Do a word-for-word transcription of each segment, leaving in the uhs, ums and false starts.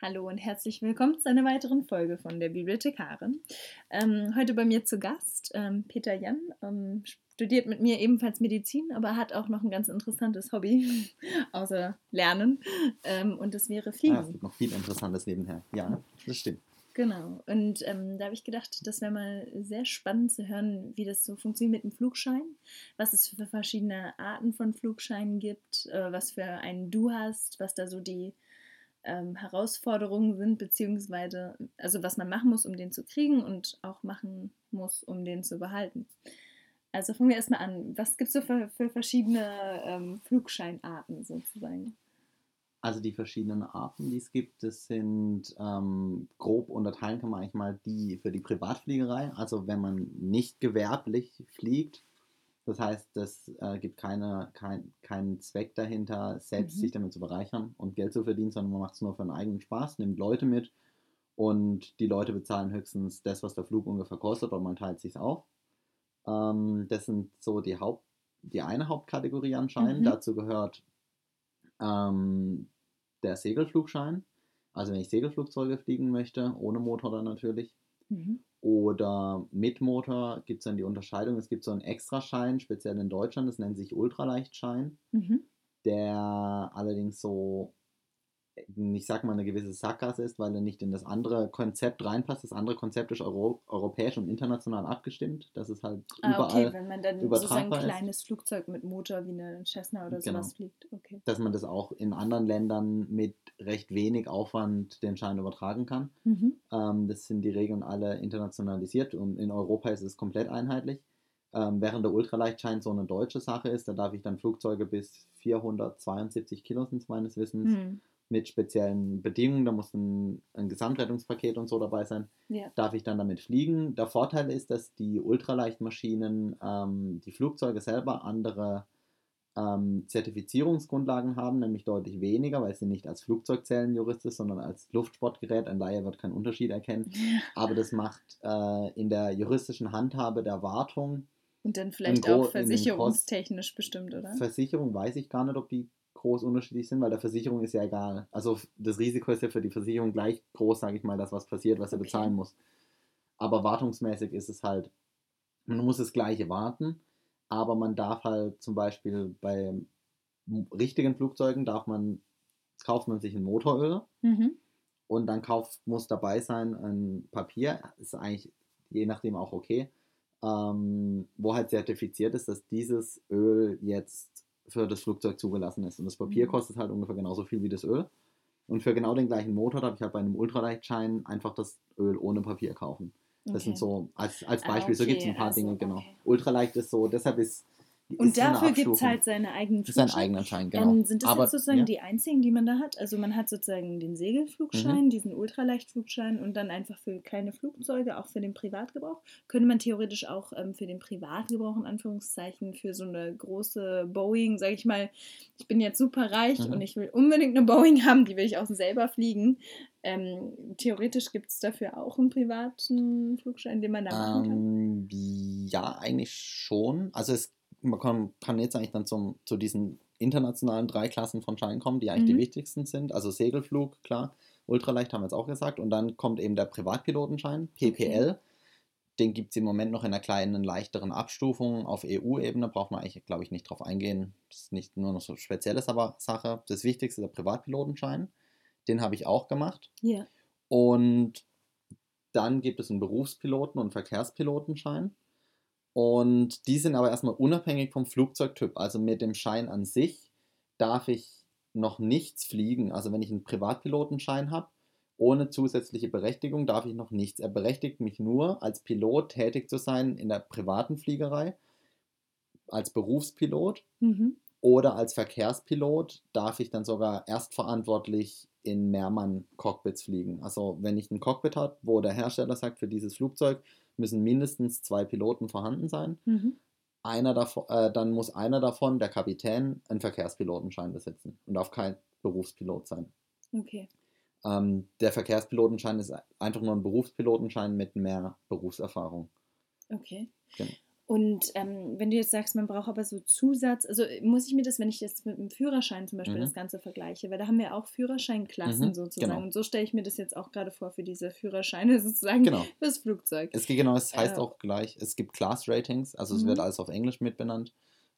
Hallo und herzlich willkommen zu einer weiteren Folge von der Bibliothekarin. Ähm, heute bei mir zu Gast ähm, Peter Jan, ähm, studiert mit mir ebenfalls Medizin, aber hat auch noch ein ganz interessantes Hobby, außer Lernen, ähm, und das wäre Ah, es Fliegen. gibt noch viel Interessantes nebenher. Ja, das stimmt. Genau, und ähm, da habe ich gedacht, das wäre mal sehr spannend zu hören, wie das so funktioniert mit dem Flugschein, was es für verschiedene Arten von Flugscheinen gibt, äh, was für einen du hast, was da so die ähm, Herausforderungen sind, beziehungsweise also was man machen muss, um den zu kriegen und auch machen muss, um den zu behalten. Also fangen wir erstmal an. Was gibt es so für, für verschiedene ähm, Flugscheinarten sozusagen? Also die verschiedenen Arten, die es gibt, das sind ähm, grob unterteilen kann man eigentlich mal die für die Privatfliegerei. Also wenn man nicht gewerblich fliegt, das heißt, es äh, gibt keine, kein, keinen Zweck dahinter, selbst Mhm. sich damit zu bereichern und Geld zu verdienen, sondern man macht es nur für einen eigenen Spaß, nimmt Leute mit und die Leute bezahlen höchstens das, was der Flug ungefähr kostet, und man teilt sich auf. Ähm, das sind so die Haupt, die eine Hauptkategorie anscheinend. Mhm. Dazu gehört ähm, der Segelflugschein. Also wenn ich Segelflugzeuge fliegen möchte, ohne Motor dann natürlich. Mhm. Oder mit Motor gibt es dann die Unterscheidung. Es gibt so einen Extraschein, speziell in Deutschland, das nennt sich Ultraleichtschein, Mhm. der allerdings so, ich sag mal, eine gewisse Sackgasse ist, weil er nicht in das andere Konzept reinpasst. Das andere Konzept ist euro europäisch und international abgestimmt, dass es halt Ah, okay, überall wenn man dann sozusagen ein übertragbar ist. kleines Flugzeug mit Motor wie eine Cessna oder sowas Genau. fliegt. Okay. Dass man das auch in anderen Ländern mit recht wenig Aufwand den Schein übertragen kann. Mhm. Ähm, das sind die Regeln alle internationalisiert und in Europa ist es komplett einheitlich. Ähm, während der Ultraleichtschein so eine deutsche Sache ist, da darf ich dann Flugzeuge bis vierhundertzweiundsiebzig Kilo sind meines Wissens Mhm. mit speziellen Bedingungen, da muss ein, ein Gesamtrettungspaket und so dabei sein, Ja. darf ich dann damit fliegen. Der Vorteil ist, dass die Ultraleichtmaschinen, ähm, die Flugzeuge selber andere ähm, Zertifizierungsgrundlagen haben, nämlich deutlich weniger, weil sie nicht als Flugzeug zählen juristisch, sondern als Luftsportgerät. Ein Laie wird keinen Unterschied erkennen. Aber das macht äh, in der juristischen Handhabe der Wartung Und dann einen vielleicht auch gro in den Kost versicherungstechnisch bestimmt, oder? Versicherung weiß ich gar nicht, ob die groß unterschiedlich sind, weil der Versicherung ist ja egal. Also das Risiko ist ja für die Versicherung gleich groß, sage ich mal, dass was passiert, was er Okay. bezahlen muss. Aber wartungsmäßig ist es halt, man muss das Gleiche warten, aber man darf halt zum Beispiel bei richtigen Flugzeugen darf man, kauft man sich ein Motoröl Mhm. und dann kauft, muss dabei sein ein Papier, ist eigentlich je nachdem auch okay, ähm, wo halt zertifiziert ist, dass dieses Öl jetzt für das Flugzeug zugelassen ist. Und das Papier Mhm. kostet halt ungefähr genauso viel wie das Öl. Und für genau den gleichen Motor darf ich halt bei einem Ultraleichtschein einfach das Öl ohne Papier kaufen. Das sind Okay. so, als, als Ah, Beispiel, so gibt es okay, ein paar also, Dinge, genau. okay. Ultraleicht ist so, deshalb ist, Und ist so eine dafür gibt es Abstufung. halt seine eigenen Ist ein Flugscheine. eigener Schein, genau. Ähm, sind das jetzt Aber, sozusagen ja. die einzigen, die man da hat? Also man hat sozusagen den Mhm. Segelflugschein, diesen Ultraleichtflugschein und dann einfach für kleine Flugzeuge, auch für den Privatgebrauch. Könnte man theoretisch auch ähm, für den Privatgebrauch, in Anführungszeichen, für so eine große Boeing, sage ich mal, ich bin jetzt super reich und Mhm. ich will unbedingt eine Boeing haben, die will ich auch selber fliegen. Ähm, theoretisch gibt es dafür auch einen privaten Flugschein, den man da machen kann. Ähm, ja, eigentlich schon. Also es, man kann, kann jetzt eigentlich dann zum, zu diesen internationalen drei Klassen von Scheinen kommen, die eigentlich die Mhm. wichtigsten sind. Also Segelflug, klar, Ultraleicht haben wir jetzt auch gesagt. Und dann kommt eben der Privatpilotenschein, Okay. P P L. Den gibt es im Moment noch in einer kleinen, leichteren Abstufung. Auf E U-Ebene braucht man eigentlich, glaube ich, nicht drauf eingehen. Das ist nicht nur noch so spezielles aber Sache. Das Wichtigste ist der Privatpilotenschein. Den habe ich auch gemacht. Ja. Und dann gibt es einen Berufspiloten- und Verkehrspilotenschein. Und die sind aber erstmal unabhängig vom Flugzeugtyp. Also mit dem Schein an sich darf ich noch nichts fliegen. Also wenn ich einen Privatpilotenschein habe, ohne zusätzliche Berechtigung darf ich noch nichts. Er berechtigt mich nur, als Pilot tätig zu sein in der privaten Fliegerei, als Berufspilot. Mhm. Oder als Verkehrspilot darf ich dann sogar erstverantwortlich in Mehrmann-Cockpits fliegen. Also wenn ich ein Cockpit habe, wo der Hersteller sagt, für dieses Flugzeug müssen mindestens zwei Piloten vorhanden sein, Mhm. einer davon, äh, dann muss einer davon, der Kapitän, einen Verkehrspilotenschein besitzen und darf kein Berufspilot sein. Okay. Ähm, der Verkehrspilotenschein ist einfach nur ein Berufspilotenschein mit mehr Berufserfahrung. Okay. Genau. Und ähm, wenn du jetzt sagst, man braucht aber so Zusatz, also muss ich mir das, wenn ich das mit dem Führerschein zum Beispiel Mhm. das Ganze vergleiche, weil da haben wir auch Führerscheinklassen Mhm, sozusagen. genau. Und so stelle ich mir das jetzt auch gerade vor für diese Führerscheine sozusagen Genau. fürs Flugzeug. Es geht genau, es heißt Äh, auch gleich, es gibt Class Ratings, also es wird mhm. alles auf Englisch mitbenannt.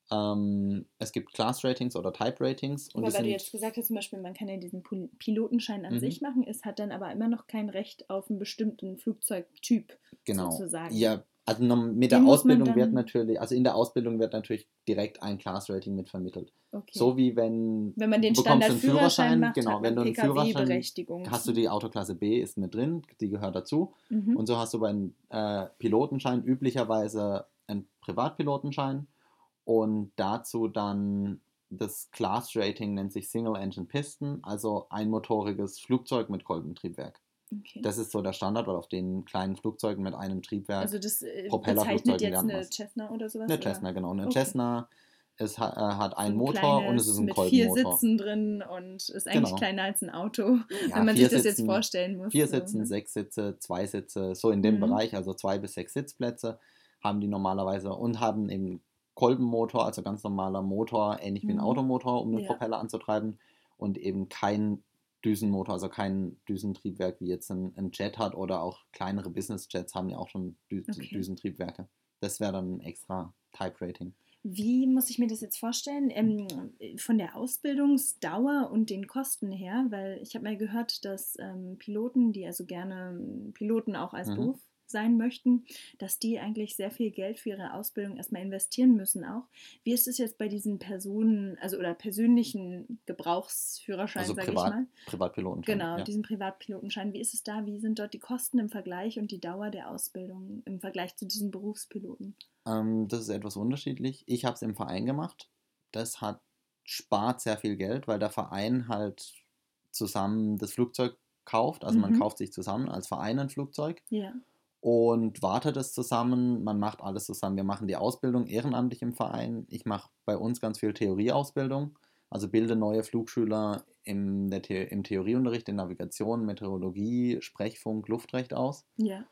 Ähm, es gibt Class Ratings oder Type Ratings und die Aber weil du jetzt sind, gesagt hast, zum Beispiel, man kann ja diesen Pol- Pilotenschein an mhm, sich machen, ist, hat dann aber immer noch kein Recht auf einen bestimmten Flugzeugtyp genau. sozusagen. Ja, also nom- mit Den der muss man Ausbildung wird dann, natürlich, also in der Ausbildung wird natürlich direkt ein Class Rating mit vermittelt. okay. So wie wenn Wenn man du den bekommst einen Standard-Führerschein Führerschein, macht, hat genau, wenn man du einen Führerschein Pkw-Berechtigung. hast, du die Autoklasse B ist mit drin, die gehört dazu. Mhm. Und so hast du beim äh, Pilotenschein üblicherweise einen Privatpilotenschein und dazu dann das Class Rating nennt sich Single Engine Piston, also einmotoriges Flugzeug mit Kolbentriebwerk. Okay. Das ist so der Standard, weil auf den kleinen Flugzeugen mit einem Also Triebwerk, das äh, bezeichnet Propellerflugzeugen jetzt lernt man eine es. Cessna oder sowas? Eine Oder? Cessna, genau. Eine Okay. Cessna, es hat, äh, hat So einen ein Motor und es ist kleines ein mit vier Kolbenmotor. Sitzen drin und ist eigentlich Genau. kleiner als ein Auto, Ja, wenn man sich vier das jetzt Sitzen, vorstellen muss. vier So, Sitzen, ne? sechs Sitze, zwei Sitze, so in dem Mhm. Bereich, also zwei bis sechs Sitzplätze haben die normalerweise und haben eben Kolbenmotor, also ganz normaler Motor, ähnlich wie ein Mhm. Automotor, um den Ja. Propeller anzutreiben und eben kein Düsenmotor, also kein Düsentriebwerk, wie jetzt ein, ein Jet hat oder auch kleinere Business-Jets haben ja auch schon Dü Okay. Düsentriebwerke. Das wäre dann ein extra Type-Rating. Wie muss ich mir das jetzt vorstellen? Ähm, von der Ausbildungsdauer und den Kosten her, weil ich habe mal gehört, dass ähm, Piloten, die also gerne ähm, Piloten auch als Mhm. Beruf sein möchten, dass die eigentlich sehr viel Geld für ihre Ausbildung erstmal investieren müssen auch. Wie ist es jetzt bei diesen Personen, also oder persönlichen Gebrauchsführerschein, Also sage ich Privat, mal? Privatpilotenschein, Genau, ja. diesen Privatpilotenschein. Wie ist es da? Wie sind dort die Kosten im Vergleich und die Dauer der Ausbildung im Vergleich zu diesen Berufspiloten? Ähm, das ist etwas unterschiedlich. Ich habe es im Verein gemacht. Das hat spart sehr viel Geld, weil der Verein halt zusammen das Flugzeug kauft. Also man Mhm. kauft sich zusammen als Verein ein Flugzeug Ja. und wartet es zusammen. Man macht alles zusammen. Wir machen die Ausbildung ehrenamtlich im Verein. Ich mache bei uns ganz viel Theorieausbildung. Also bilde neue Flugschüler im, der The im Theorieunterricht in Navigation, Meteorologie, Sprechfunk, Luftrecht aus. Ja.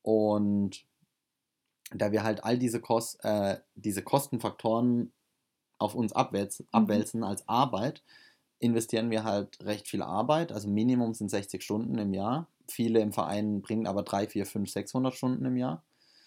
Und da wir halt all diese, Kos äh, diese Kostenfaktoren auf uns abwälzen, Mhm. abwälzen als Arbeit, investieren wir halt recht viel Arbeit. Also Minimum sind sechzig Stunden im Jahr. Viele im Verein bringen aber drei, vier, fünf, sechshundert Stunden im Jahr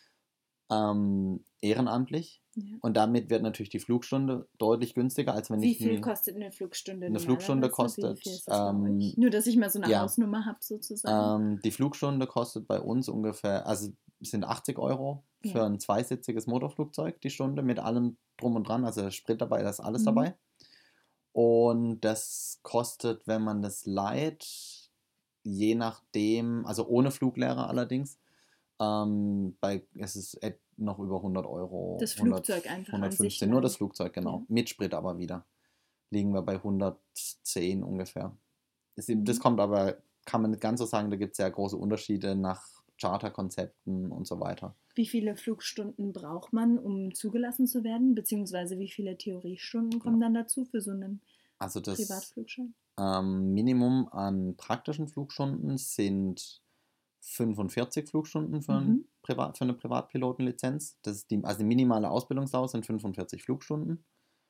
ähm, ehrenamtlich. Ja. Und damit wird natürlich die Flugstunde deutlich günstiger, als wenn Wie ich viel mir kostet eine Flugstunde eine Flugstunde normalerweise? Wie viel kostet. ist das bei euch? Ähm, Nur, dass ich mal so eine ja, Hausnummer habe, sozusagen. ähm, die Flugstunde kostet bei uns ungefähr, also es sind achtzig Euro für Ja. ein zweisitziges Motorflugzeug die Stunde mit allem drum und dran, also Sprit dabei, da ist alles Mhm. dabei. Und das kostet, wenn man das leiht, je nachdem, also ohne Fluglehrer allerdings, ähm, bei, es ist et- noch über hundert Euro, Das hundert, Flugzeug einfach an sich hundertfünfzehn, nur das leihen. Flugzeug, Ja. genau. Mit Sprit aber wieder. Liegen wir bei hundertzehn ungefähr. Es- Das Mhm. kommt aber, kann man nicht ganz so sagen, da gibt es sehr große Unterschiede nach Charterkonzepten und so weiter. Wie viele Flugstunden braucht man, um zugelassen zu werden? Beziehungsweise wie viele Theoriestunden kommen Ja. dann dazu für so einen Also das Privatflugschein? ähm, Minimum an praktischen Flugstunden sind fünfundvierzig Flugstunden für, ein Mhm. Privat, für eine Privatpilotenlizenz. Das ist die, also die minimale Ausbildungsdauer sind fünfundvierzig Flugstunden.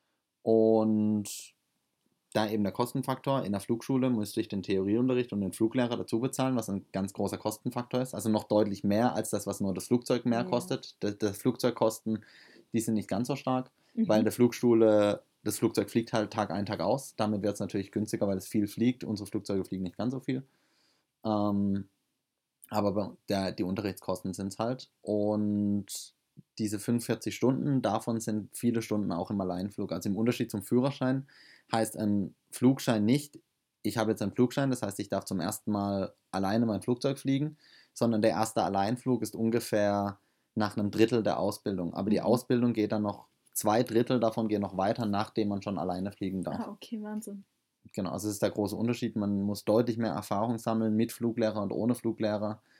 Und da eben der Kostenfaktor in der Flugschule müsste ich den Theorieunterricht und den Fluglehrer dazu bezahlen, was ein ganz großer Kostenfaktor ist. Also noch deutlich mehr als das, was nur das Flugzeug mehr Ja. kostet. Das, das Flugzeugkosten, die sind nicht ganz so stark, weil in Mhm. der Flugschule, das Flugzeug fliegt halt Tag ein, Tag aus. Damit wird es natürlich günstiger, weil es viel fliegt. Unsere Flugzeuge fliegen nicht ganz so viel. Ähm, aber der, die Unterrichtskosten sind es halt. Und diese fünfundvierzig Stunden, davon sind viele Stunden auch im Alleinflug. Also im Unterschied zum Führerschein heißt ein Flugschein nicht, ich habe jetzt einen Flugschein, das heißt, ich darf zum ersten Mal alleine mein Flugzeug fliegen, sondern der erste Alleinflug ist ungefähr nach einem Drittel der Ausbildung. Aber die Mhm. Ausbildung geht dann noch, zwei Drittel davon gehen noch weiter, nachdem man schon alleine fliegen darf. Ah, okay, Wahnsinn. Genau, also das ist der große Unterschied. Man muss deutlich mehr Erfahrung sammeln mit Fluglehrer und ohne Fluglehrer.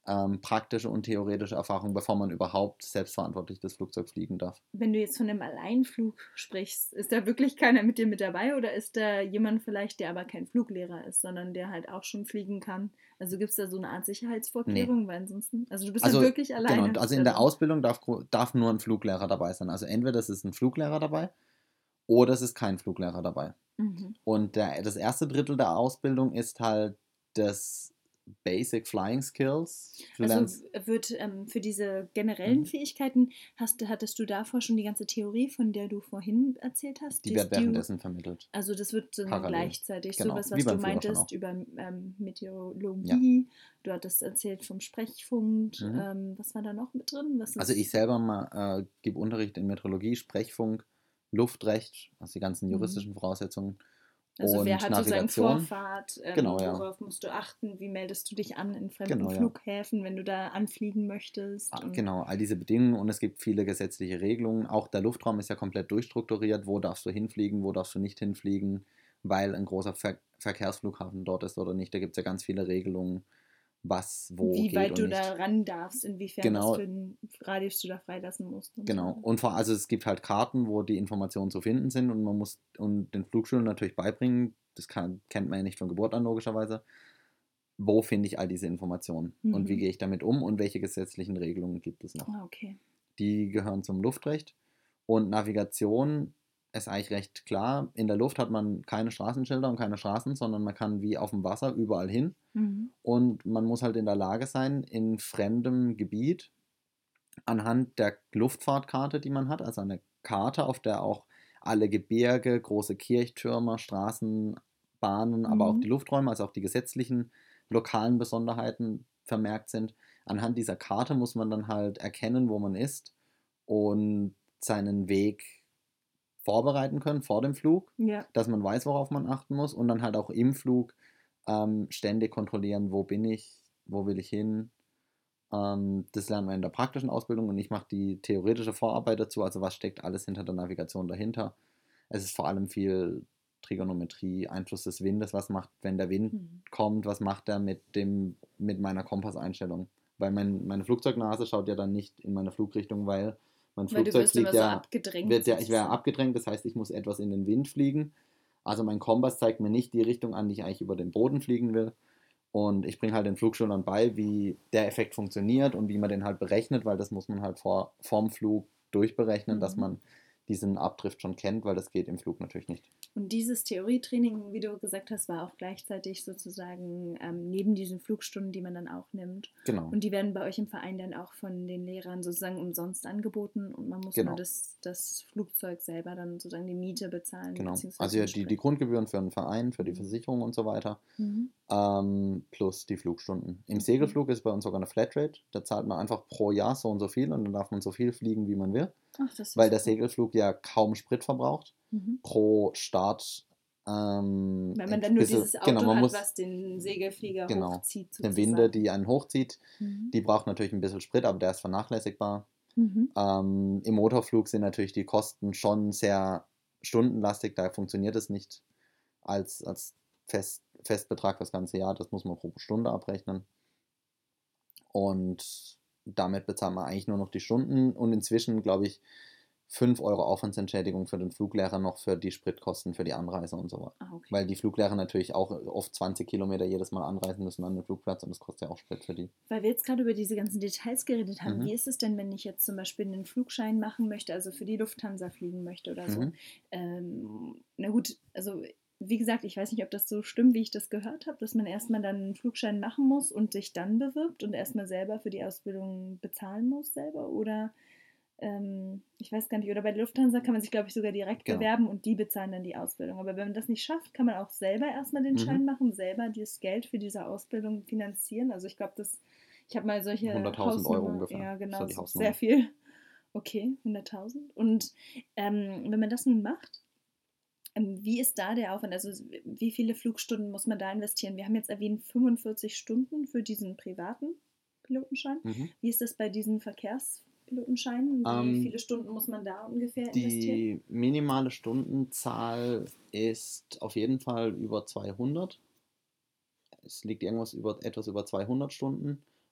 ähm, praktische und theoretische Erfahrung, bevor man überhaupt selbstverantwortlich das Flugzeug fliegen darf. Wenn du jetzt von einem Alleinflug sprichst, ist da wirklich keiner mit dir mit dabei oder ist da jemand vielleicht, der aber kein Fluglehrer ist, sondern der halt auch schon fliegen kann? Also gibt es da so eine Art Nee. Sicherheitsvorkehrung, weil ansonsten, also du bist dann Also, wirklich genau, alleine also in der darin. Ausbildung darf, gro- darf nur ein Fluglehrer dabei sein. Also entweder es ist ein Fluglehrer dabei oder es ist kein Fluglehrer dabei. Mhm. Und der, das erste Drittel der Ausbildung ist halt das Basic Flying Skills. Du Also lernst, w- wird ähm, für diese generellen mhm. Fähigkeiten, hast, hattest du davor schon die ganze Theorie, von der du vorhin erzählt hast? Die Die wird du, währenddessen vermittelt. also das wird so dann Parallel. gleichzeitig Genau, sowas, wie was du beim Führerschein meintest auch. über ähm, Ja. Meteorologie, du hattest erzählt vom Sprechfunk, Mhm. ähm, was war da noch mit drin? Was Also ich ist. selber mal, äh, gebe Unterricht in Meteorologie, Sprechfunk, Luftrecht, also die ganzen Mhm. juristischen Voraussetzungen Also wer und hat sozusagen Navigation. Vorfahrt, Genau, ähm, ja. worauf musst du achten, wie meldest du dich an in fremden Genau, ja. Flughäfen, wenn du da anfliegen möchtest? Ah, Und Genau, all diese Bedingungen und es gibt viele gesetzliche Regelungen. Auch der Luftraum ist ja komplett durchstrukturiert. Wo darfst du hinfliegen, wo darfst du nicht hinfliegen, weil ein großer Ver Verkehrsflughafen dort ist oder nicht. Da gibt es ja ganz viele Regelungen, was wo wie geht weit und du da nicht. ran darfst, inwiefern was für Genau, einen Radius du da freilassen musst und so genau. weiter. Und vor, also es gibt halt Karten, wo die Informationen zu finden sind und man muss und den Flugschulen natürlich beibringen, das kann, kennt man ja nicht von Geburt an logischerweise, wo finde ich all diese Informationen und wie Mhm. gehe ich damit um und welche gesetzlichen Regelungen gibt es noch. Ah, okay. Die gehören zum Luftrecht. Und Navigation ist eigentlich recht klar. In der Luft hat man keine Straßenschilder und keine Straßen, sondern man kann wie auf dem Wasser überall hin. Mhm. Und man muss halt in der Lage sein, in fremdem Gebiet anhand der Luftfahrtkarte, die man hat, also eine Karte, auf der auch alle Gebirge, große Kirchtürme, Straßen, Bahnen, aber auch die Mhm. Lufträume, also auch die gesetzlichen lokalen Besonderheiten vermerkt sind. Anhand dieser Karte muss man dann halt erkennen, wo man ist und seinen Weg vorbereiten können vor dem Flug, Ja. dass man weiß, worauf man achten muss und dann halt auch im Flug ähm, ständig kontrollieren, wo bin ich, wo will ich hin. Ähm, das lernen wir in der praktischen Ausbildung und ich mache die theoretische Vorarbeit dazu, also was steckt alles hinter der Navigation dahinter. Es ist vor allem viel Trigonometrie, Einfluss des Windes, was macht, wenn der Wind Mhm. kommt, was macht er mit dem, mit meiner Kompasseinstellung. Weil mein, meine Flugzeugnase schaut ja dann nicht in meine Flugrichtung, weil mein Weil du Flugzeug wirst immer fliegt so ja, abgedrängt wird ja, ich wäre sozusagen. abgedrängt, das heißt, ich muss etwas in den Wind fliegen. Also mein Kompass zeigt mir nicht die Richtung an, die ich eigentlich über den Boden fliegen will. Und ich bringe halt den Flugschülern bei, wie der Effekt funktioniert und wie man den halt berechnet, weil das muss man halt vor, vorm Flug durchberechnen, dass Mhm. man diesen Abdrift schon kennt, weil das geht im Flug natürlich nicht. Und dieses Theorietraining, wie du gesagt hast, war auch gleichzeitig sozusagen ähm, neben diesen Flugstunden, die man dann auch nimmt. Genau, Und die werden bei euch im Verein dann auch von den Lehrern sozusagen umsonst angeboten und man muss nur genau, das, das Flugzeug selber dann sozusagen die Miete bezahlen, genau. beziehungsweise Also ja, den die, die Sprit. Grundgebühren für einen Verein, für die Mhm. Versicherung und so weiter, Mhm. ähm, plus die Flugstunden. Im Okay. Segelflug ist bei uns sogar eine Flatrate, da zahlt man einfach pro Jahr so und so viel und dann darf man so viel fliegen, wie man will, Ach, das ist ja weil der super. Segelflug ja kaum Sprit verbraucht. Mhm. Pro Start ähm, Weil man ein dann nur bisschen, dieses genau, Auto man hat, muss, was den Segelflieger genau, hochzieht eine Winde, sozusagen. die einen hochzieht, Mhm. die braucht natürlich ein bisschen Sprit, aber der ist vernachlässigbar. Mhm. Ähm, Im Motorflug sind natürlich die Kosten schon sehr stundenlastig, da funktioniert es nicht als, als Fest, Festbetrag das ganze Jahr, das muss man pro Stunde abrechnen. Und damit bezahlt man eigentlich nur noch die Stunden und inzwischen, glaube ich, fünf Euro Aufwandsentschädigung für den Fluglehrer noch für die Spritkosten für die Anreise und so weiter. Ah, okay. Weil die Fluglehrer natürlich auch oft zwanzig Kilometer jedes Mal anreisen müssen an den Flugplatz und das kostet ja auch Sprit für die. Weil wir jetzt gerade über diese ganzen Details geredet haben, Mhm. wie ist es denn, wenn ich jetzt zum Beispiel einen Flugschein machen möchte, also für die Lufthansa fliegen möchte oder so? Mhm. Ähm, na gut, also wie gesagt, ich weiß nicht, ob das so stimmt, wie ich das gehört habe, dass man erstmal dann einen Flugschein machen muss und sich dann bewirbt und erstmal selber für die Ausbildung bezahlen muss selber oder ähm, ich weiß gar nicht, oder bei der Lufthansa kann man sich, glaube ich, sogar direkt Genau. bewerben und die bezahlen dann die Ausbildung. Aber wenn man das nicht schafft, kann man auch selber erstmal den Schein Mhm. machen, selber das Geld für diese Ausbildung finanzieren. Also ich glaube, das, ich habe mal solche hunderttausend Euro Hausnummer, ungefähr, ja ist so genau, die so sehr Hausnummer. viel. Okay, hunderttausend. Und ähm, wenn man das nun macht, ähm, wie ist da der Aufwand? Also wie viele Flugstunden muss man da investieren? Wir haben jetzt erwähnt fünfundvierzig Stunden für diesen privaten Pilotenschein. Mhm. Wie ist das bei diesen Verkehrspilotenscheinen? Wie Ähm, viele Stunden muss man da ungefähr investieren? die minimale Stundenzahl ist auf jeden Fall über zweihundert. Es liegt irgendwas über etwas über zweihundert Stunden,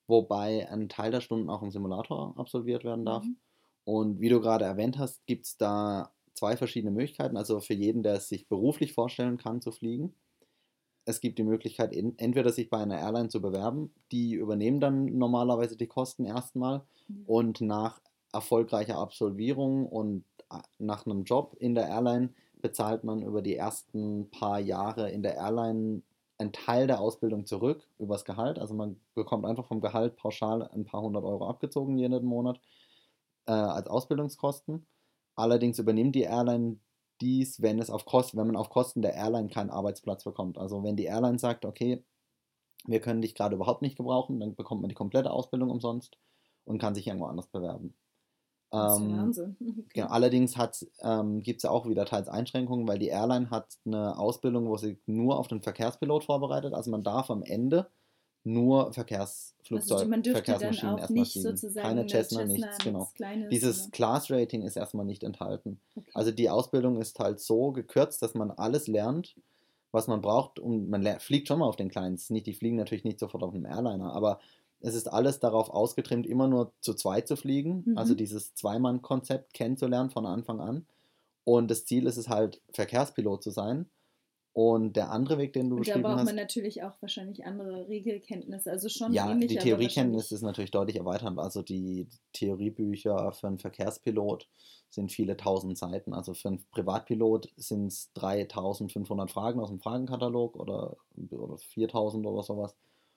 wobei ein Teil der Stunden auch im Simulator absolviert werden darf. Mhm. Und wie du gerade erwähnt hast, gibt es da zwei verschiedene Möglichkeiten. Also für jeden, der es sich beruflich vorstellen kann, zu fliegen. Es gibt die Möglichkeit, in, entweder sich bei einer Airline zu bewerben, die übernehmen dann normalerweise die Kosten erstmal Ja. und nach erfolgreicher Absolvierung und äh, nach einem Job in der Airline bezahlt man über die ersten paar Jahre in der Airline einen Teil der Ausbildung zurück übers Gehalt. Also man bekommt einfach vom Gehalt pauschal ein paar hundert Euro abgezogen jeden Monat äh, als Ausbildungskosten. Allerdings übernimmt die Airline dies, wenn es auf Kosten, wenn man auf Kosten der Airline keinen Arbeitsplatz bekommt. Also wenn die Airline sagt, okay, wir können dich gerade überhaupt nicht gebrauchen, dann bekommt man die komplette Ausbildung umsonst und kann sich irgendwo anders bewerben. Das ist ja Ähm, Wahnsinn. genau, Okay. allerdings ähm, gibt es ja auch wieder teils Einschränkungen, weil die Airline hat eine Ausbildung, wo sie nur auf den Verkehrspilot vorbereitet. Also man darf am Ende nur Also die- Verkehrsflugzeug, man dürfte dann Verkehrsmaschinen auch erstmal nicht fliegen. sozusagen Keine eine Cessna, Cessna, nichts, genau. nichts Kleines Dieses oder. Class-Rating ist erstmal nicht enthalten. Okay. Also die Ausbildung ist halt so gekürzt, dass man alles lernt, was man braucht. Und man ler- fliegt schon mal auf den kleinen. Es ist nicht, die fliegen natürlich nicht sofort auf einem Airliner, aber es ist alles darauf ausgetrimmt, immer nur zu zweit zu fliegen. Also Mhm. dieses Zweimann-Konzept kennenzulernen von Anfang an. Und das Ziel ist es halt, Verkehrspilot zu sein. Und der andere Weg, den du Und da beschrieben braucht man hast, natürlich auch wahrscheinlich andere Regelkenntnisse. Also schon ja, die ähnlich, aber Theoriekenntnis wahrscheinlich. ist natürlich deutlich erweiternd. Also die Theoriebücher für einen Verkehrspilot sind viele tausend Seiten. Also für einen Privatpilot sind es dreitausendfünfhundert Fragen aus dem Fragenkatalog oder, oder viertausend oder sowas.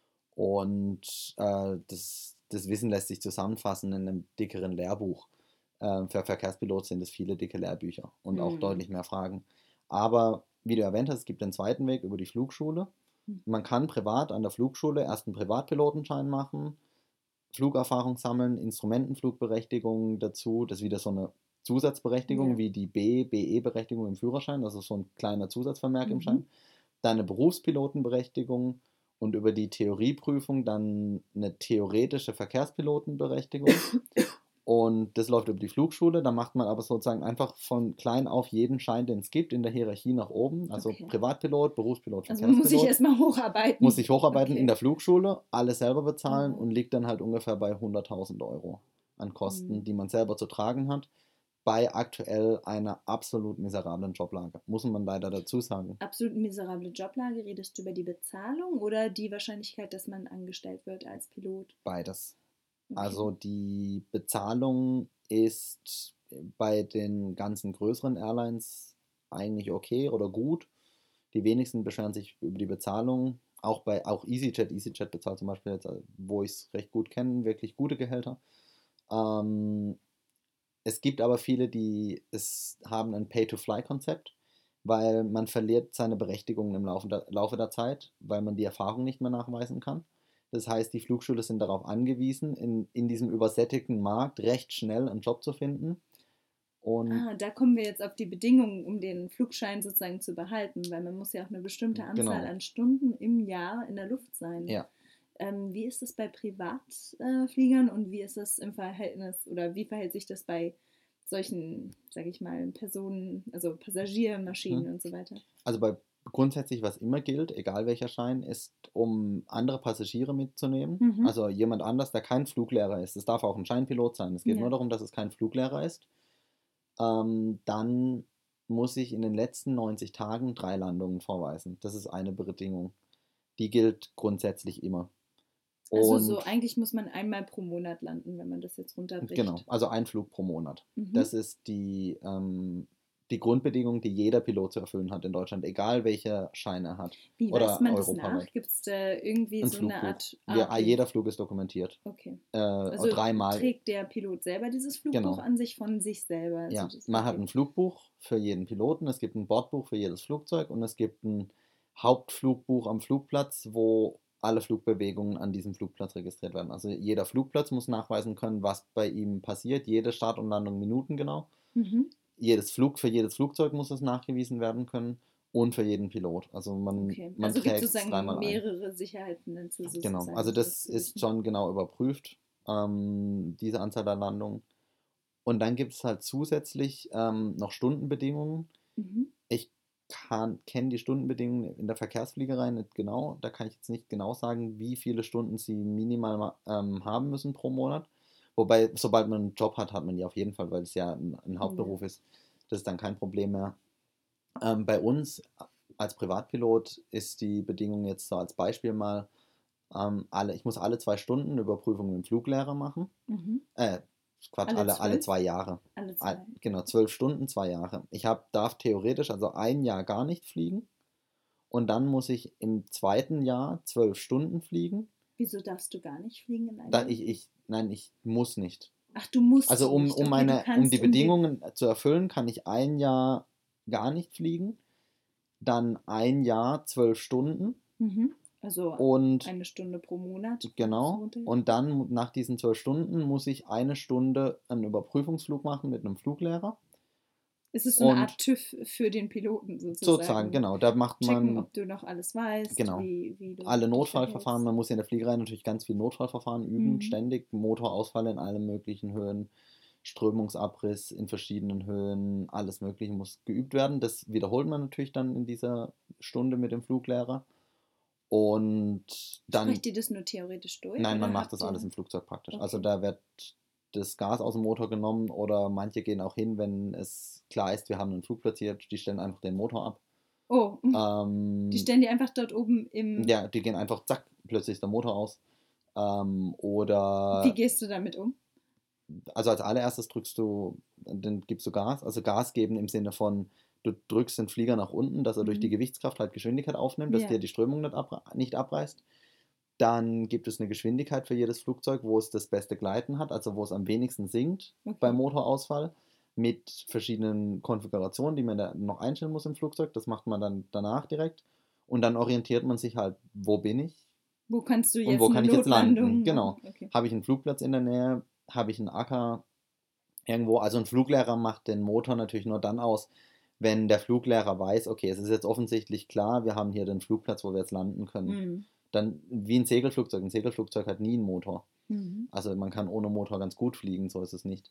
Und äh, das, das Wissen lässt sich zusammenfassen in einem dickeren Lehrbuch. Äh, für Verkehrspilot sind es viele dicke Lehrbücher und auch Hm. deutlich mehr Fragen. Aber wie du erwähnt hast, es gibt den zweiten Weg über die Flugschule. Man kann privat an der Flugschule erst einen Privatpilotenschein machen, Flugerfahrung sammeln, Instrumentenflugberechtigung dazu. Das ist wieder so eine Zusatzberechtigung Ja. wie die B, B E-Berechtigung im Führerschein, also so ein kleiner Zusatzvermerk im Mhm. Schein. Dann eine Berufspilotenberechtigung und über die Theorieprüfung dann eine theoretische Verkehrspilotenberechtigung. Und das läuft über die Flugschule. Da macht man aber sozusagen einfach von klein auf jeden Schein, den es gibt, in der Hierarchie nach oben. Also Okay. Privatpilot, Berufspilot, Also man muss sich Verkehrspilot. erstmal Muss hocharbeiten. sich hocharbeiten in Okay. der Flugschule, alles selber bezahlen Wow. und liegt dann halt ungefähr bei hunderttausend Euro an Kosten, Hm. die man selber zu tragen hat. Bei aktuell einer absolut miserablen Joblage. Muss man leider dazu sagen. Absolut miserable Joblage. Redest du über die Bezahlung oder die Wahrscheinlichkeit, dass man angestellt wird als Pilot? Beides. Okay. Also die Bezahlung ist bei den ganzen größeren Airlines eigentlich okay oder gut. Die wenigsten beschweren sich über die Bezahlung. Auch bei auch EasyJet. EasyJet bezahlt zum Beispiel jetzt, wo ich es recht gut kenne, wirklich gute Gehälter. Ähm, Es gibt aber viele, die es haben ein Pay-to-Fly-Konzept, weil man verliert seine Berechtigung im Laufe der, Laufe der Zeit, weil man die Erfahrung nicht mehr nachweisen kann. Das heißt, die Flugschule sind darauf angewiesen, in, in diesem übersättigten Markt recht schnell einen Job zu finden. Und Ah, da kommen wir jetzt auf die Bedingungen, um den Flugschein sozusagen zu behalten, weil man muss ja auch eine bestimmte Anzahl genau, an Stunden im Jahr in der Luft sein. ja. Ähm, wie ist es bei Privatfliegern und wie ist es im Verhältnis oder wie verhält sich das bei solchen, sage ich mal, Personen, also Hm. Passagiermaschinen und so weiter? Also bei grundsätzlich, was immer gilt, egal welcher Schein, ist, um andere Passagiere mitzunehmen. Mhm. Also jemand anders, der kein Fluglehrer ist. Es darf auch ein Scheinpilot sein. Es geht nur Ja. darum, dass es kein Fluglehrer ist. Ähm, dann muss ich in den letzten neunzig Tagen drei Landungen vorweisen. Das ist eine Bedingung. Die gilt grundsätzlich immer. Also so, Und eigentlich muss man einmal pro Monat landen, wenn man das jetzt genau, runterbricht. also ein Flug pro Monat. Mhm. Das ist die, ähm, die Grundbedingung, die jeder Pilot zu erfüllen hat in Deutschland, egal welcher Schein er hat. Wie weist Oder man das nach? europaweit. Gibt es da irgendwie Ein so eine Flugbuch. Art. Ah, Wir, okay. jeder Flug ist dokumentiert. Okay. Äh, Also dreimal, trägt der Pilot selber dieses Flugbuch genau. an sich von sich selber. Also Ja, das, man hat okay. ein Flugbuch für jeden Piloten, es gibt ein Bordbuch für jedes Flugzeug und es gibt ein Hauptflugbuch am Flugplatz, wo alle Flugbewegungen an diesem Flugplatz registriert werden. Also jeder Flugplatz muss nachweisen können, was bei ihm passiert, jede Start und Landung minutengenau. Mhm. Jedes Flug, für jedes Flugzeug muss es nachgewiesen werden können und für jeden Pilot. Also man, Okay. man Also gibt es trägt es sozusagen dreimal ein. mehrere Sicherheitsnetze Genau, sozusagen, also um das das zu ist wissen. schon genau überprüft, ähm, diese Anzahl der Landungen. Und dann gibt es halt zusätzlich ähm, noch Stundenbedingungen. Mhm. Ich kenne die Stundenbedingungen in der Verkehrsfliegerei nicht genau. Da kann ich jetzt nicht genau sagen, wie viele Stunden sie minimal ma- ähm, haben müssen pro Monat. Wobei, sobald man einen Job hat, hat man die auf jeden Fall, weil es ja ein, ein Ja. Hauptberuf ist. Das ist dann kein Problem mehr. Ähm, bei uns als Privatpilot ist die Bedingung jetzt so als Beispiel mal, ähm, alle, ich muss alle zwei Stunden eine Überprüfung mit dem Fluglehrer machen. Mhm. Äh, Quatsch, Alle alle, alle zwölf? zwei Jahre. Alle All, zwei. genau, zwölf Stunden, zwei Jahre. Ich hab, darf theoretisch also ein Jahr gar nicht fliegen und dann muss ich im zweiten Jahr zwölf Stunden fliegen. Wieso darfst du gar nicht fliegen in einem Da Jahr? ich, ich, nein, ich muss nicht. Ach, du musst Also um, nicht. um Okay, du meine, um die kannst um die. Bedingungen zu erfüllen, kann ich ein Jahr gar nicht fliegen, dann ein Jahr zwölf Stunden Mhm. Also und eine Stunde pro Monat, wenn es so genau, runtergeht. und dann nach diesen zwölf Stunden muss ich eine Stunde einen Überprüfungsflug machen mit einem Fluglehrer. Es ist so eine Art Und TÜV für den Piloten sozusagen, sozusagen. genau, da macht Checken, man, ob du noch alles weißt, genau, wie, wie du alle dich Notfallverfahren. verhältst. Man muss ja in der Fliegerei natürlich ganz viel Notfallverfahren üben, Mhm. ständig. Motorausfall in allen möglichen Höhen, Strömungsabriss in verschiedenen Höhen, alles Mögliche muss geübt werden. Das wiederholt man natürlich dann in dieser Stunde mit dem Fluglehrer. Und dann, Sprecht ihr das nur theoretisch durch nein, man oder macht das habt alles ihr. im Flugzeug praktisch. Also Okay. da wird das Gas aus dem Motor genommen oder manche gehen auch hin, wenn es klar ist, wir haben einen Flug platziert, die stellen einfach den Motor ab. Oh, die Ähm, stellen die einfach dort oben im. ja, die gehen einfach, zack, plötzlich ist der Motor aus. Ähm, Wie oder, gehst du damit um? also als allererstes drückst du, dann gibst du Gas. Also Gas geben im Sinne von, du drückst den Flieger nach unten, dass er durch die Mhm. Gewichtskraft halt Geschwindigkeit aufnimmt, dass dir Ja, die Strömung nicht, abra nicht abreißt. Dann gibt es eine Geschwindigkeit für jedes Flugzeug, wo es das beste Gleiten hat, also wo es am wenigsten sinkt beim okay. Motorausfall, mit verschiedenen Konfigurationen, die man da noch einstellen muss im Flugzeug. Das macht man dann danach direkt. Und dann orientiert man sich halt, wo bin ich Wo kannst du und jetzt wo eine kann ich jetzt landen. Notlandung machen? Genau. Okay. Habe ich einen Flugplatz in der Nähe? Habe ich einen Acker irgendwo? Also ein Fluglehrer macht den Motor natürlich nur dann aus, wenn der Fluglehrer weiß, okay, es ist jetzt offensichtlich klar, wir haben hier den Flugplatz, wo wir jetzt landen können. Mhm. Dann wie ein Segelflugzeug. Ein Segelflugzeug hat nie einen Motor. Mhm. Also man kann ohne Motor ganz gut fliegen, so ist es nicht.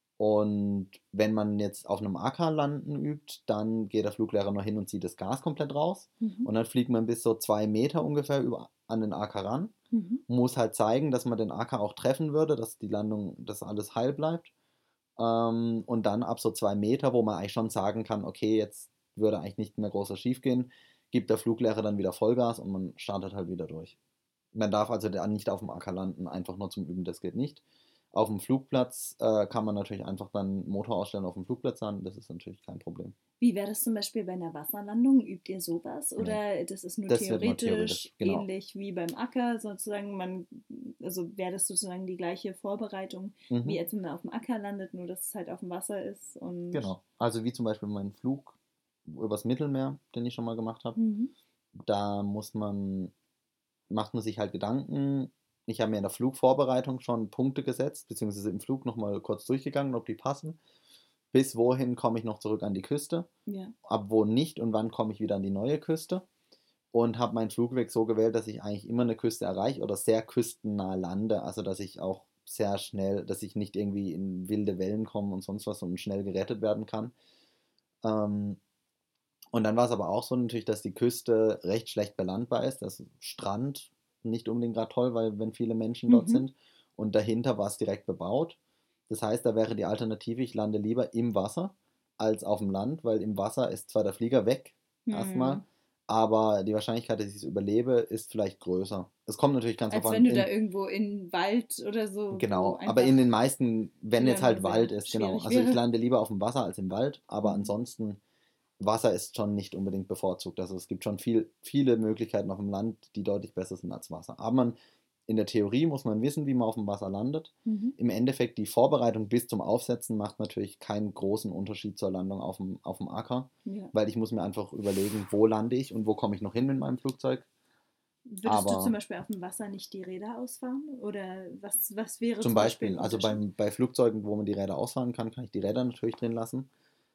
Und wenn man jetzt auf einem Acker landen übt, dann geht der Fluglehrer nur hin und zieht das Gas komplett raus. Mhm. Und dann fliegt man bis so zwei Meter ungefähr über, an den Acker ran. Mhm. Muss halt zeigen, dass man den Acker auch treffen würde, dass die Landung, dass alles heil bleibt. Ähm, und dann ab so zwei Meter, wo man eigentlich schon sagen kann, okay, jetzt würde eigentlich nicht mehr großer schief gehen, gibt der Fluglehrer dann wieder Vollgas und man startet halt wieder durch. Man darf also dann nicht auf dem Acker landen, einfach nur zum Üben, das geht nicht. Auf dem Flugplatz äh, kann man natürlich einfach dann Motor ausstellen, auf dem Flugplatz landen, das ist natürlich kein Problem. Wie wäre das zum Beispiel bei einer Wasserlandung? Übt ihr sowas? Nee, Oder das ist nur das wird nur theoretisch theoretisch, genau. ähnlich wie beim Acker, sozusagen, man, also wäre das sozusagen die gleiche Vorbereitung, wie Mhm, als wenn man auf dem Acker landet, nur dass es halt auf dem Wasser ist und. genau. Also wie zum Beispiel mein Flug übers Mittelmeer, den ich schon mal gemacht habe. Mhm. Da muss man, macht man sich halt Gedanken. Ich habe mir in der Flugvorbereitung schon Punkte gesetzt, beziehungsweise im Flug nochmal kurz durchgegangen, ob die passen. Bis wohin komme ich noch zurück an die Küste, Ja. ab wo nicht und wann komme ich wieder an die neue Küste. Und habe meinen Flugweg so gewählt, dass ich eigentlich immer eine Küste erreiche oder sehr küstennah lande. Also dass ich auch sehr schnell, dass ich nicht irgendwie in wilde Wellen komme und sonst was und schnell gerettet werden kann. Ähm, und dann war es aber auch so natürlich, dass die Küste recht schlecht belandbar ist. Das Strand nicht unbedingt gerade toll, weil wenn viele Menschen dort Mhm. sind. Und dahinter war es direkt bebaut. Das heißt, da wäre die Alternative, ich lande lieber im Wasser als auf dem Land, weil im Wasser ist zwar der Flieger weg, erstmal, Hm. aber die Wahrscheinlichkeit, dass ich es überlebe, ist vielleicht größer. Es kommt natürlich ganz drauf Als an, wenn du da in, irgendwo in Wald oder so, wo genau, aber einfach in den meisten, die wenn jetzt Landung halt sehr Wald ist, genau. schwierig Also ich wäre. lande lieber auf dem Wasser als im Wald, aber Mhm. ansonsten Wasser ist schon nicht unbedingt bevorzugt. Also es gibt schon viel, viele Möglichkeiten auf dem Land, die deutlich besser sind als Wasser. Aber man, in der Theorie muss man wissen, wie man auf dem Wasser landet. Mhm. Im Endeffekt die Vorbereitung bis zum Aufsetzen macht natürlich keinen großen Unterschied zur Landung auf dem, auf dem Acker, Ja. weil ich muss mir einfach überlegen, wo lande ich und wo komme ich noch hin mit meinem Flugzeug. Würdest du zum Aber Beispiel auf dem Wasser nicht die Räder ausfahren? Oder was, was wäre zum zum Beispiel Beispiel, ein also Unterschied? beim, bei Flugzeugen, wo man die Räder ausfahren kann, kann ich die Räder natürlich drin lassen.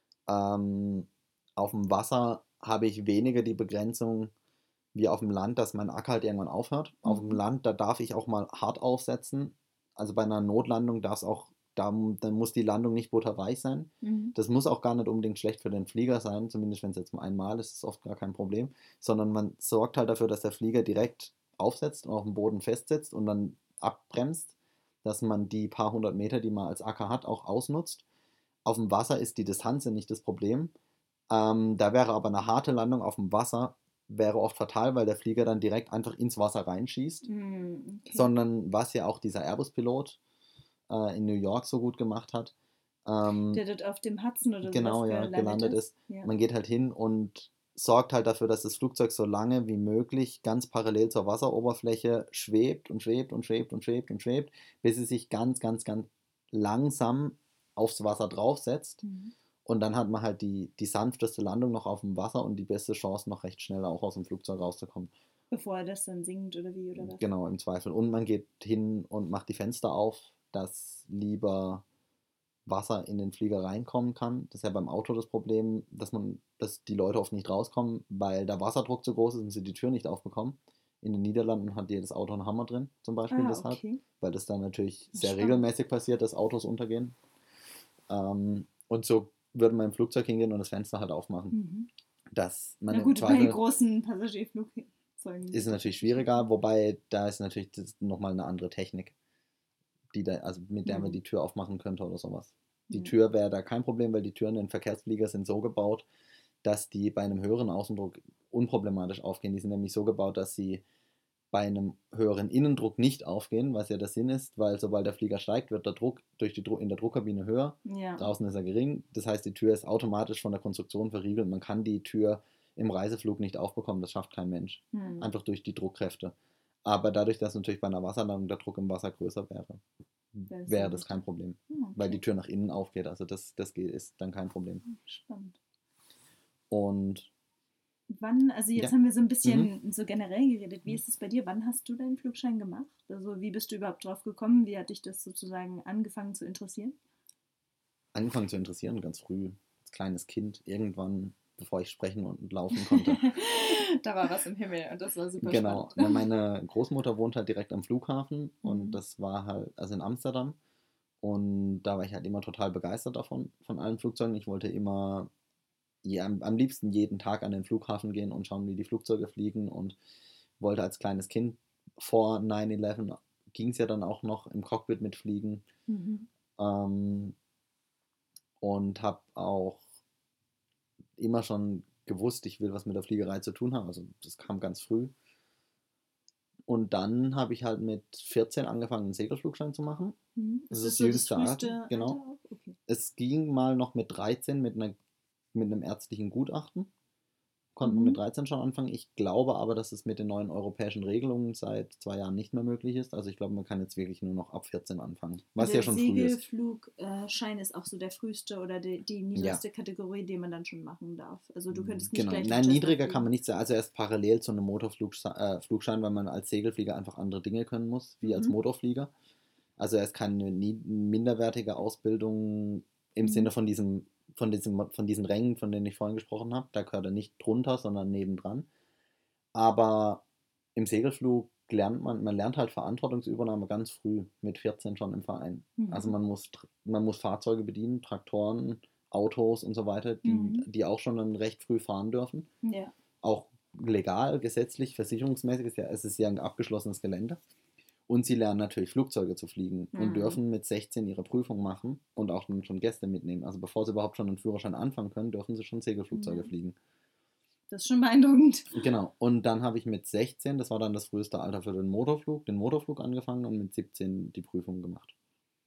Ähm, auf dem Wasser habe ich weniger die Begrenzung wie auf dem Land, dass mein Acker halt irgendwann aufhört. Auf dem Mhm. Land, da darf ich auch mal hart aufsetzen. Also bei einer Notlandung darf es auch Da, dann muss die Landung nicht butterweich sein. Mhm. Das muss auch gar nicht unbedingt schlecht für den Flieger sein, zumindest wenn es jetzt mal einmal ist, ist es oft gar kein Problem, sondern man sorgt halt dafür, dass der Flieger direkt aufsetzt und auf dem Boden festsetzt und dann abbremst, dass man die paar hundert Meter, die man als Acker hat, auch ausnutzt. Auf dem Wasser ist die Distanz ja nicht das Problem. Ähm, da wäre aber eine harte Landung auf dem Wasser, wäre oft fatal, weil der Flieger dann direkt einfach ins Wasser reinschießt. Mhm, okay. Sondern was ja auch dieser Airbus-Pilot äh, in New York so gut gemacht hat. Ähm, Der dort auf dem Hudson oder genau, sowas ja, gelandet, gelandet ist. ist. Ja. Man geht halt hin und sorgt halt dafür, dass das Flugzeug so lange wie möglich ganz parallel zur Wasseroberfläche schwebt und schwebt und schwebt und schwebt und schwebt, bis es sich ganz, ganz, ganz langsam aufs Wasser draufsetzt. Mhm. Und dann hat man halt die, die sanfteste Landung noch auf dem Wasser und die beste Chance, noch recht schnell auch aus dem Flugzeug rauszukommen. Bevor er das dann sinkt oder wie oder was? Genau, im Zweifel. Und man geht hin und macht die Fenster auf, dass lieber Wasser in den Flieger reinkommen kann. Das ist ja beim Auto das Problem, dass man, dass die Leute oft nicht rauskommen, weil der Wasserdruck zu groß ist und sie die Tür nicht aufbekommen. In den Niederlanden hat jedes Auto einen Hammer drin, zum Beispiel Ah, deshalb, okay. weil das dann natürlich sehr Spannend. regelmäßig passiert, dass Autos untergehen. Ähm, und so würde man im Flugzeug hingehen und das Fenster halt aufmachen. Mhm. Dass man Na im gut, bei Zweifel großen Passagierflugzeugen ist es natürlich schwieriger, wobei da ist natürlich nochmal eine andere Technik, die da, also mit der man Mhm. die Tür aufmachen könnte oder sowas. Die Mhm. Tür wäre da kein Problem, weil die Türen in Verkehrsflieger sind so gebaut, dass die bei einem höheren Außendruck unproblematisch aufgehen. Die sind nämlich so gebaut, dass sie bei einem höheren Innendruck nicht aufgehen, was ja der Sinn ist, weil sobald der Flieger steigt, wird der Druck durch die Dru in der Druckkabine höher. Ja. Draußen ist er gering. Das heißt, die Tür ist automatisch von der Konstruktion verriegelt. Man kann die Tür im Reiseflug nicht aufbekommen. Das schafft kein Mensch. Mhm. Einfach durch die Druckkräfte. Aber dadurch, dass natürlich bei einer Wasserlandung der Druck im Wasser größer wäre, Wäre wäre das das kein Problem. Ah, okay. Weil die Tür nach innen aufgeht. Also das, das geht, ist dann kein Problem. Spannend. Und Wann, also jetzt Ja. haben wir so ein bisschen so generell geredet. Wie ist es bei dir? Wann hast du deinen Flugschein gemacht? Also wie bist du überhaupt drauf gekommen? Wie hat dich das sozusagen angefangen zu interessieren? angefangen zu interessieren, ganz früh, als kleines Kind, irgendwann, bevor ich sprechen und laufen konnte. Da war was im Himmel und das war super Genau. spannend. Na, meine Großmutter wohnt halt direkt am Flughafen und Mhm. das war halt, also in Amsterdam. Und da war ich halt immer total begeistert davon, von allen Flugzeugen. Ich wollte immer ja, am, am liebsten jeden Tag an den Flughafen gehen und schauen, wie die Flugzeuge fliegen und wollte als kleines Kind vor neun elf ging es ja dann auch noch im Cockpit mitfliegen. Mhm. Ähm, und habe auch immer schon gewusst, ich will was mit der Fliegerei zu tun haben. Also das kam ganz früh. Und dann habe ich halt mit vierzehn angefangen, einen Segelflugschein zu machen. Mhm. Das Ist ist das das so das jüngste früheste Alter, genau. Alter auch? Okay. Es ging mal noch mit dreizehn mit, einer, mit einem ärztlichen Gutachten. Konnte man Mhm. mit dreizehn schon anfangen. Ich glaube aber, dass es mit den neuen europäischen Regelungen seit zwei Jahren nicht mehr möglich ist. Also ich glaube, man kann jetzt wirklich nur noch ab vierzehn anfangen. Was Der ja schon früh ist. Segelflugschein ist auch so der frühste oder die, die niedrigste Kategorie, die man dann schon machen darf. Also du könntest nicht Genau. gleich Nein, den Cessna niedriger fliegen. kann man nicht sagen. Also erst parallel zu einem Motorflugschein, äh, Flugschein, weil man als Segelflieger einfach andere Dinge können muss, wie als Mhm. Motorflieger. Also er ist keine nie- minderwertige Ausbildung im Mhm. Sinne von diesem, von diesem, von diesen Rängen, von denen ich vorhin gesprochen habe. Da gehört er nicht drunter, sondern nebendran. Aber im Segelflug lernt man, man lernt halt Verantwortungsübernahme ganz früh, mit vierzehn schon im Verein. Mhm. Also man muss, tr- man muss Fahrzeuge bedienen, Traktoren, Autos und so weiter, die, Mhm. die auch schon dann recht früh fahren dürfen. Ja. Auch legal, gesetzlich, versicherungsmäßig ist ja, es ist ja ein abgeschlossenes Gelände. Und sie lernen natürlich Flugzeuge zu fliegen und Mhm. dürfen mit sechzehn ihre Prüfung machen und auch dann schon Gäste mitnehmen. Also bevor sie überhaupt schon einen Führerschein anfangen können, dürfen sie schon Segelflugzeuge Ja. fliegen. Das ist schon beeindruckend. Genau. Und dann habe ich mit sechzehn, das war dann das früheste Alter für den Motorflug, den Motorflug angefangen und mit siebzehn die Prüfung gemacht.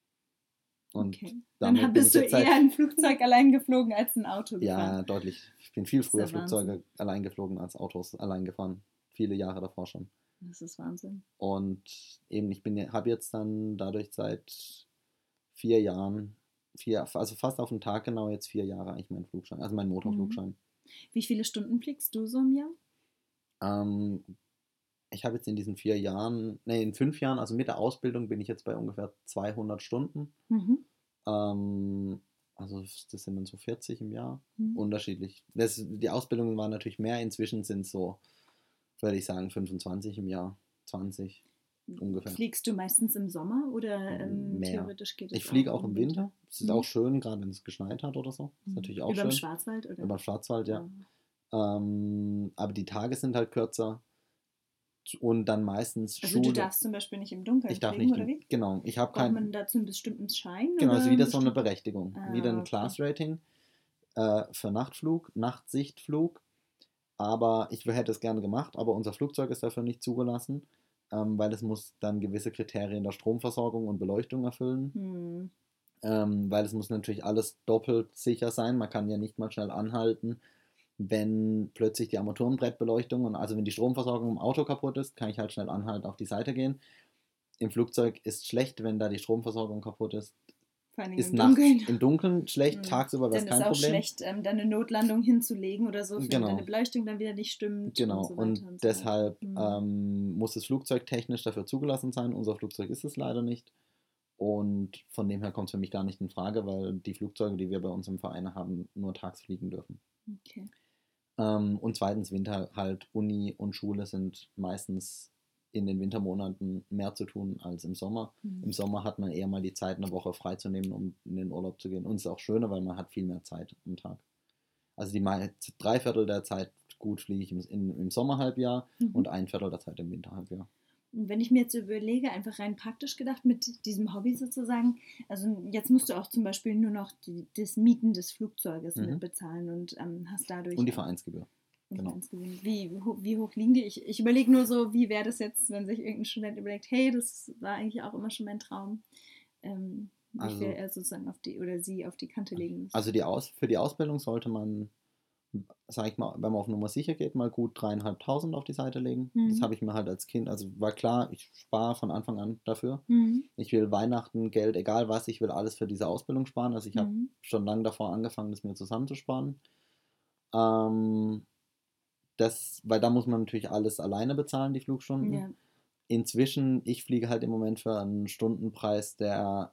Und Okay. damit Dann bin bist ich du jetzt seit, eher ein Flugzeug allein geflogen als ein Auto ja, gefahren. deutlich. Ich bin viel Das ist früher ja Flugzeuge Wahnsinn. allein geflogen als Autos allein gefahren. Viele Jahre davor schon. Das ist Wahnsinn. Und eben, ich bin, habe jetzt dann dadurch seit vier Jahren, vier, also fast auf den Tag genau jetzt vier Jahre eigentlich meinen Flugschein, also meinen Mhm. Motorflugschein. Wie viele Stunden fliegst du so im Jahr? Ähm, ich habe jetzt in diesen vier Jahren, nee, in fünf Jahren, also mit der Ausbildung bin ich jetzt bei ungefähr zweihundert Stunden. Mhm. Ähm, also das sind dann so vierzig im Jahr. Mhm. Unterschiedlich. Das, die Ausbildungen waren natürlich mehr, inzwischen sind es so, würde ich sagen, fünfundzwanzig im Jahr, zwanzig. ungefähr. Fliegst du meistens im Sommer oder ähm, Mehr. theoretisch geht es Ich fliege auch auch im Winter. Es ist Mhm. auch schön, gerade wenn es geschneit hat oder so. Das ist natürlich auch Über dem schön. Schwarzwald, oder? Über den Schwarzwald, ja. Ah. Ähm, aber die Tage sind halt kürzer und dann meistens Also du Schule. darfst zum Beispiel nicht im Dunkeln Ich darf fliegen, nicht, oder im, wie? genau, ich habe Braucht kein, man dazu einen bestimmten Schein? genau, oder es ist wieder ein so eine bestimmter- Berechtigung, wieder Ah, ein okay. Class-Rating äh, für Nachtflug, Nachtsichtflug, aber ich hätte es gerne gemacht, aber unser Flugzeug ist dafür nicht zugelassen, ähm, weil es muss dann gewisse Kriterien der Stromversorgung und Beleuchtung erfüllen, Hm. ähm, weil es muss natürlich alles doppelt sicher sein, man kann ja nicht mal schnell anhalten, wenn plötzlich die Armaturenbrettbeleuchtung und also wenn die Stromversorgung im Auto kaputt ist, kann ich halt schnell anhalten, auf die Seite gehen. Im Flugzeug ist schlecht, wenn da die Stromversorgung kaputt ist. Vor allen Dingen Ist im nachts Dunkeln. im Dunkeln schlecht, Hm. tagsüber wäre es Dann ist kein auch Problem. schlecht, ähm, dann eine Notlandung hinzulegen oder so, wenn Genau. deine Beleuchtung dann wieder nicht stimmt Genau, und so und weiter und so deshalb weiter. Hm. ähm, muss das Flugzeug technisch dafür zugelassen sein. Unser Flugzeug ist es leider nicht. Und von dem her kommt es für mich gar nicht in Frage, weil die Flugzeuge, die wir bei uns im Verein haben, nur tags fliegen dürfen. Okay. Ähm, und zweitens, Winter halt, Uni und Schule sind meistens in den Wintermonaten mehr zu tun als im Sommer. Hm. Im Sommer hat man eher mal die Zeit, eine Woche freizunehmen, um in den Urlaub zu gehen. Und es ist auch schöner, weil man hat viel mehr Zeit am Tag. Also die mei- drei Viertel der Zeit gut fliege ich im, in, im Sommerhalbjahr Mhm. und ein Viertel der Zeit im Winterhalbjahr. Und wenn ich mir jetzt überlege, einfach rein praktisch gedacht mit diesem Hobby sozusagen, also jetzt musst du auch zum Beispiel nur noch die, das Mieten des Flugzeuges Mhm. mit bezahlen und ähm, hast dadurch Und die auch Vereinsgebühr. einen Genau. Vereinsgewinn. Wie, wie, hoch, wie hoch liegen die? Ich, ich überlege nur so, wie wäre das jetzt, wenn sich irgendein Student überlegt, hey, das war eigentlich auch immer schon mein Traum, ähm, wie Also- viel er sozusagen auf die oder sie auf die Kante legen muss. Also die Aus, für die Ausbildung sollte man, sag ich mal, wenn man auf Nummer sicher geht, mal gut dreieinhalbtausend auf die Seite legen. Mhm. Das habe ich mir halt als Kind, also war klar, ich spare von Anfang an dafür. Mhm. Ich will Weihnachten, Geld, egal was, ich will alles für diese Ausbildung sparen. Also ich habe Mhm. schon lange davor angefangen, das mir zusammenzusparen. Ähm, das, weil da muss man natürlich alles alleine bezahlen, die Flugstunden. Ja. Inzwischen, ich fliege halt im Moment für einen Stundenpreis, der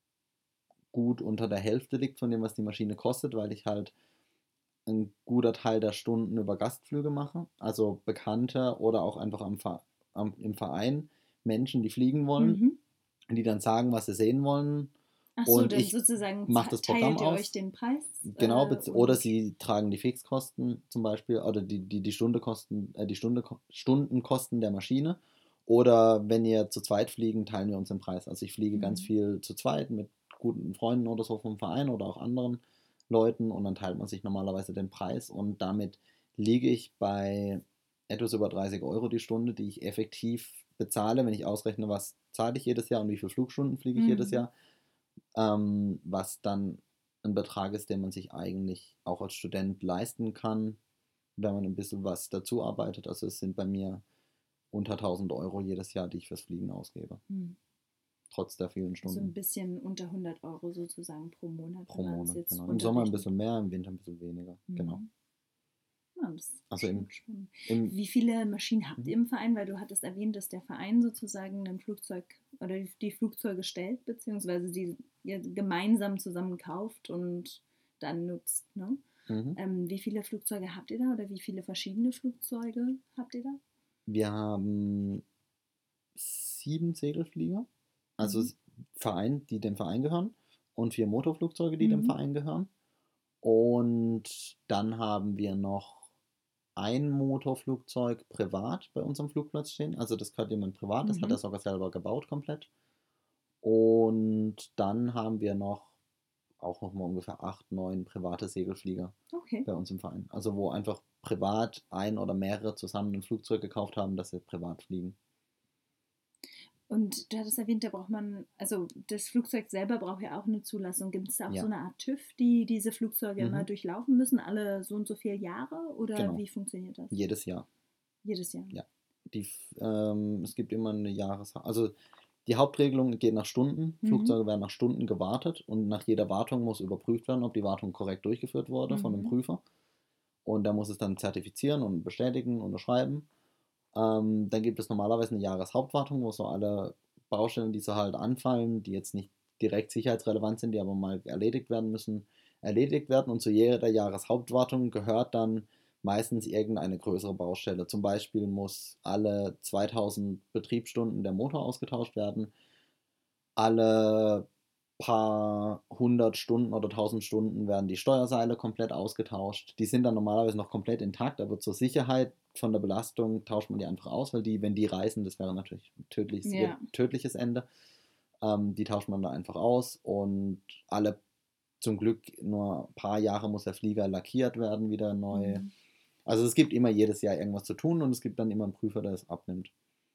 gut unter der Hälfte liegt von dem, was die Maschine kostet, weil ich halt ein guter Teil der Stunden über Gastflüge mache. Also Bekannte oder auch einfach am, Ver- am, im Verein Menschen, die fliegen wollen, Mhm. die dann sagen, was sie sehen wollen. Ach so, Und dann ich sozusagen mach das Programm teilt ihr aus. euch den Preis. Genau, äh, bez- oder und- sie tragen die Fixkosten zum Beispiel oder die, die, die Stundekosten, äh, die Stunde, Stundenkosten der Maschine. Oder wenn ihr zu zweit fliegen, teilen wir uns den Preis. Also ich fliege ganz Mhm. viel zu zweit mit guten Freunden oder so vom Verein oder auch anderen Leuten und dann teilt man sich normalerweise den Preis und damit liege ich bei etwas über dreißig Euro die Stunde, die ich effektiv bezahle, wenn ich ausrechne, was zahle ich jedes Jahr und wie viele Flugstunden fliege ich Mhm. jedes Jahr, ähm, was dann ein Betrag ist, den man sich eigentlich auch als Student leisten kann, wenn man ein bisschen was dazu arbeitet. Also es sind bei mir unter tausend Euro jedes Jahr, die ich fürs Fliegen ausgebe, Mhm. trotz der vielen So ein Stunden bisschen unter hundert Euro sozusagen pro Monat. pro wenn man es Monat. jetzt Genau. Im Sommer ein runterrechnet. bisschen mehr, im Winter ein bisschen weniger. Mhm. Genau. Ja, das ist Also schon im, spannend. im Wie viele Maschinen habt Mhm. ihr im Verein? Weil du hattest erwähnt, dass der Verein sozusagen ein Flugzeug oder die- die Flugzeuge stellt, beziehungsweise die ihr gemeinsam zusammen kauft und dann nutzt. Ne? Mhm. Ähm, wie viele Flugzeuge habt ihr da oder wie viele verschiedene Flugzeuge habt ihr da? Wir haben sieben Segelflieger, also Mhm. Verein, die dem Verein gehören, und vier Motorflugzeuge, die dem Mhm. Verein gehören. Und dann haben wir noch ein Motorflugzeug privat bei uns am Flugplatz stehen. Also das gehört jemand privat, das hat Mhm. er sogar selber gebaut komplett. Und dann haben wir noch auch noch mal ungefähr acht, neun private Segelflieger Okay. bei uns im Verein. Also wo einfach privat ein oder mehrere zusammen ein Flugzeug gekauft haben, dass sie privat fliegen. Und du hattest erwähnt, da braucht man, also das Flugzeug selber braucht ja auch eine Zulassung. Gibt es da auch Ja. so eine Art TÜV, die diese Flugzeuge Mhm. immer durchlaufen müssen, alle so und so viele Jahre? Oder Genau. wie funktioniert das? Jedes Jahr. Jedes Jahr. Ja. Die, ähm, es gibt immer eine Jahres... Also die Hauptregelung geht nach Stunden. Mhm. Flugzeuge werden nach Stunden gewartet und nach jeder Wartung muss überprüft werden, ob die Wartung korrekt durchgeführt wurde von einem Mhm. Prüfer. Und der muss es dann zertifizieren und bestätigen, unterschreiben. Ähm, dann gibt es normalerweise eine Jahreshauptwartung, wo so alle Baustellen, die so halt anfallen, die jetzt nicht direkt sicherheitsrelevant sind, die aber mal erledigt werden müssen, erledigt werden. Und zu jeder Jahreshauptwartung gehört dann meistens irgendeine größere Baustelle. Zum Beispiel muss alle zweitausend Betriebsstunden der Motor ausgetauscht werden, alle paar hundert Stunden oder tausend Stunden werden die Steuerseile komplett ausgetauscht. Die sind dann normalerweise noch komplett intakt, aber zur Sicherheit von der Belastung tauscht man die einfach aus, weil die, wenn die reißen, das wäre natürlich ein tödliches, Ja. tödliches Ende. Ähm, die tauscht man da einfach aus und alle, zum Glück nur ein paar Jahre muss der Flieger lackiert werden, wieder neu. Mhm. Also es gibt immer jedes Jahr irgendwas zu tun und es gibt dann immer einen Prüfer, der es abnimmt.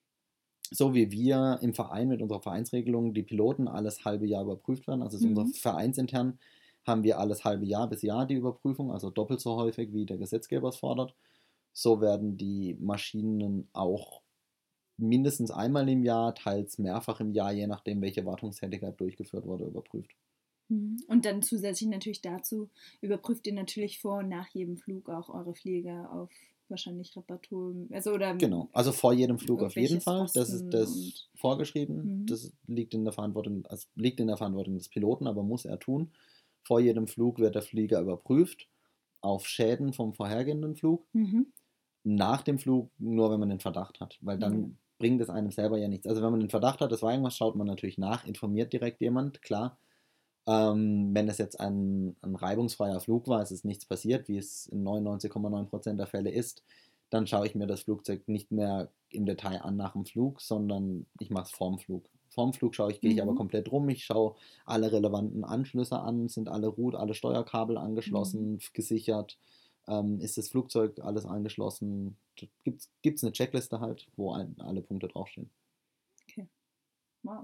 So wie wir im Verein mit unserer Vereinsregelung die Piloten alles halbe Jahr überprüft werden, also ist Mhm. unser vereinsintern haben wir alles halbe Jahr bis Jahr die Überprüfung, also doppelt so häufig, wie der Gesetzgeber es fordert. So werden die Maschinen auch mindestens einmal im Jahr, teils mehrfach im Jahr, je nachdem, welche Wartungstätigkeit durchgeführt wurde, überprüft. Mhm. Und dann zusätzlich natürlich dazu überprüft ihr natürlich vor und nach jedem Flug auch eure Flieger auf wahrscheinlich Reparatur, also oder Genau, also vor jedem Flug auf jeden irgendwelches Fall, das ist Rosten das und vorgeschrieben, Mhm. das liegt in der Verantwortung, also liegt in der Verantwortung des Piloten, aber muss er tun. Vor jedem Flug wird der Flieger überprüft auf Schäden vom vorhergehenden Flug. Mhm. Nach dem Flug nur, wenn man den Verdacht hat, weil dann Ja. bringt es einem selber ja nichts. Also wenn man den Verdacht hat, das war irgendwas, schaut man natürlich nach, informiert direkt jemand, klar. Ähm, wenn es jetzt ein, ein reibungsfreier Flug war, es ist nichts passiert, wie es in neunundneunzig Komma neun Prozent der Fälle ist, dann schaue ich mir das Flugzeug nicht mehr im Detail an nach dem Flug, sondern ich mache es vorm Flug. Vorm Flug schaue ich, gehe ich aber Mhm. komplett rum, ich schaue alle relevanten Anschlüsse an, sind alle Route, alle Steuerkabel Mhm. angeschlossen, gesichert, ähm, ist das Flugzeug alles angeschlossen, gibt es eine Checkliste halt, wo ein, alle Punkte draufstehen. Okay, wow.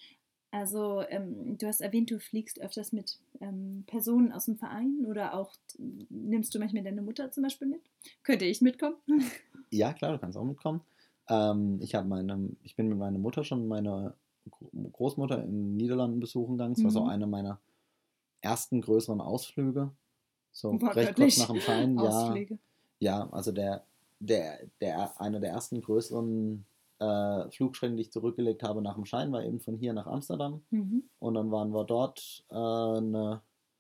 Also ähm, du hast erwähnt, du fliegst öfters mit ähm, Personen aus dem Verein oder auch t- nimmst du manchmal deine Mutter zum Beispiel mit? Könnte ich mitkommen? Ja, klar, du kannst auch mitkommen. Ähm, ich habe meine, ich bin mit meiner Mutter schon meine Gro- Großmutter in den Niederlanden besuchen gegangen. Das war so Mhm. einer meiner ersten größeren Ausflüge. So recht kurz nach Wortwörtlich. dem Schein, ja. Ausflüge. Ja, also der, der, der, einer der ersten größeren äh, Flugstrecken, die ich zurückgelegt habe nach dem Schein, war eben von hier nach Amsterdam. Mhm. Und dann waren wir dort äh, eine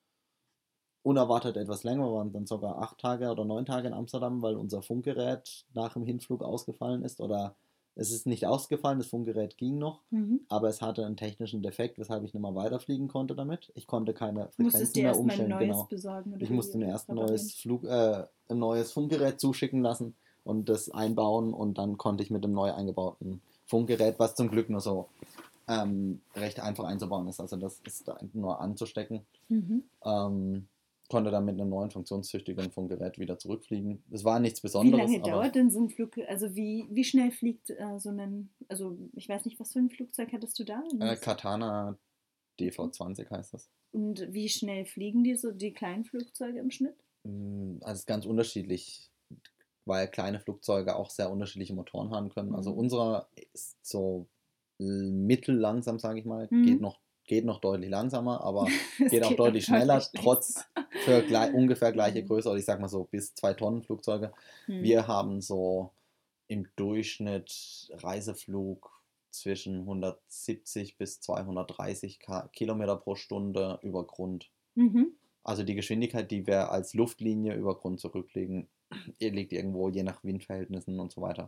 unerwartet etwas länger, wir waren dann sogar acht Tage oder neun Tage in Amsterdam, weil unser Funkgerät nach dem Hinflug ausgefallen ist. Oder es ist nicht ausgefallen, das Funkgerät ging noch, Mhm. aber es hatte einen technischen Defekt, weshalb ich nicht mehr weiterfliegen konnte damit. Ich konnte keine Musstest Frequenzen dir mehr erstmal ein umstellen, neues genau. besorgen oder Ich wie musste mir oder erst ein reparieren? neues, Flug, äh, ein neues Funkgerät zuschicken lassen und das einbauen und dann konnte ich mit dem neu eingebauten Funkgerät, was zum Glück nur so ähm, recht einfach einzubauen ist, also das ist da nur anzustecken, Mhm. ähm, konnte dann mit einem neuen funktionstüchtigen Funkgerät wieder zurückfliegen. Es war nichts Wie Besonderes, lange aber dauert denn so ein Flug? Also wie, wie schnell fliegt äh, so ein, also ich weiß nicht, was für ein Flugzeug hattest du da? äh, Katana D V Okay. zwanzig heißt das. Und wie schnell fliegen die so, die kleinen Flugzeuge im Schnitt? Mm, Also es ist ganz unterschiedlich, weil kleine Flugzeuge auch sehr unterschiedliche Motoren haben können. Also Mhm. unserer ist so mittellangsam, sage ich mal, geht Mhm. noch, geht noch deutlich langsamer, aber Es geht auch geht noch deutlich schneller, deutlich trotz langsamer. für gleich, ungefähr gleiche Mhm. Größe, oder ich sag mal so bis zwei Tonnen Flugzeuge. Mhm. Wir haben so im Durchschnitt Reiseflug zwischen hundertsiebzig bis zweihundertdreißig Ka- Kilometer pro Stunde über Grund. Mhm. Also die Geschwindigkeit, die wir als Luftlinie über Grund zurücklegen, liegt irgendwo je nach Windverhältnissen und so weiter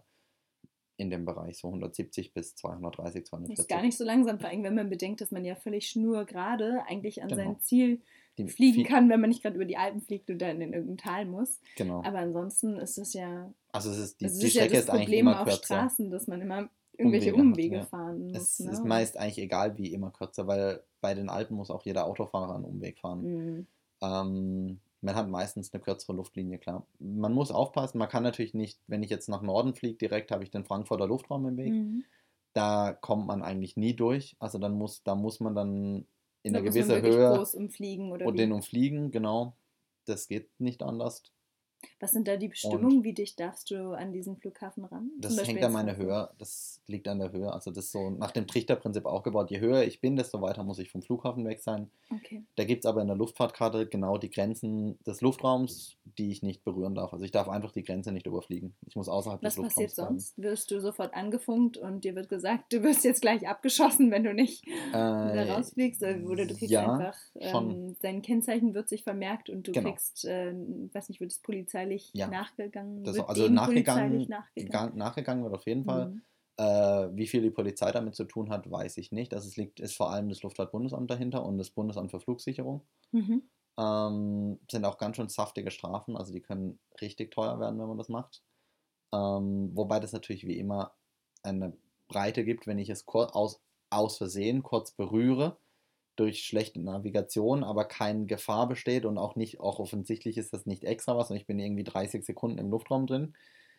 in dem Bereich, so hundertsiebzig bis zweihundertdreißig, Das ist gar zweihundertvierzig. nicht so langsam, vor allem wenn man bedenkt, dass man ja völlig schnurgerade eigentlich an sein Genau. Ziel Die fliegen viel, kann, wenn man nicht gerade über die Alpen fliegt oder in irgendein Tal muss. genau. Aber ansonsten ist es ja, Also es ist, die, also es die ist ja Strecke das ist eigentlich Problem immer auf kürzer. Straßen, dass man immer irgendwelche Umwege hat, Umwege ja. fahren muss. Es Ne? ist Und, meist eigentlich egal wie, immer kürzer, weil bei den Alpen muss auch jeder Autofahrer einen Umweg fahren. mh, Ähm, man hat meistens eine kürzere Luftlinie, klar. Man muss aufpassen, man kann natürlich nicht, wenn ich jetzt nach Norden fliege, direkt habe ich den Frankfurter Luftraum im Weg. mh. Da kommt man eigentlich nie durch. Also dann muss, da muss man dann in Da einer muss man gewissen wirklich Höhe groß umfliegen oder und den wie? umfliegen, genau. Das geht nicht anders. Was sind da die Und Bestimmungen? Wie dicht darfst du an diesen Flughafen ran? Zum das Beispiel hängt an jetzt meiner Frankfurt. Höhe, das liegt an der Höhe. Also das ist so nach dem Trichterprinzip aufgebaut. Je höher ich bin, desto weiter muss ich vom Flughafen weg sein. Okay. Da gibt es aber in der Luftfahrtkarte genau die Grenzen des Luftraums, die ich nicht berühren darf. Also ich darf einfach die Grenze nicht überfliegen. Ich muss außerhalb des Was passiert Luftraums bleiben. sonst? Wirst du sofort angefunkt und dir wird gesagt, du wirst jetzt gleich abgeschossen, wenn du nicht da Äh, rausfliegst? Oder du kriegst ja, einfach, schon, ähm, dein Kennzeichen wird sich vermerkt und du genau. kriegst, äh, weiß nicht, wird das polizeilich Ja. nachgegangen Das, wird? also Dem nachgegangen, polizeilich nachgegangen? gegangen- nachgegangen wird auf jeden Fall. Mhm. Äh, wie viel die Polizei damit zu tun hat, weiß ich nicht. Also es liegt, ist vor allem das Luftfahrtbundesamt dahinter und das Bundesamt für Flugsicherung. Mhm. Ähm, sind auch ganz schön saftige Strafen, also die können richtig teuer werden, wenn man das macht. Ähm, wobei das natürlich wie immer eine Breite gibt, wenn ich es kur- aus, aus Versehen kurz berühre durch schlechte Navigation, aber keine Gefahr besteht und auch nicht, auch offensichtlich ist das nicht extra was und ich bin irgendwie dreißig Sekunden im Luftraum drin,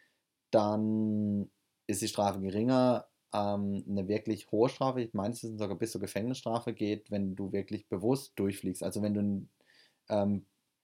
dann ist die Strafe geringer. Ähm, eine wirklich hohe Strafe, ich meine, es ist sogar bis zur Gefängnisstrafe geht, wenn du wirklich bewusst durchfliegst. Also wenn du ähm,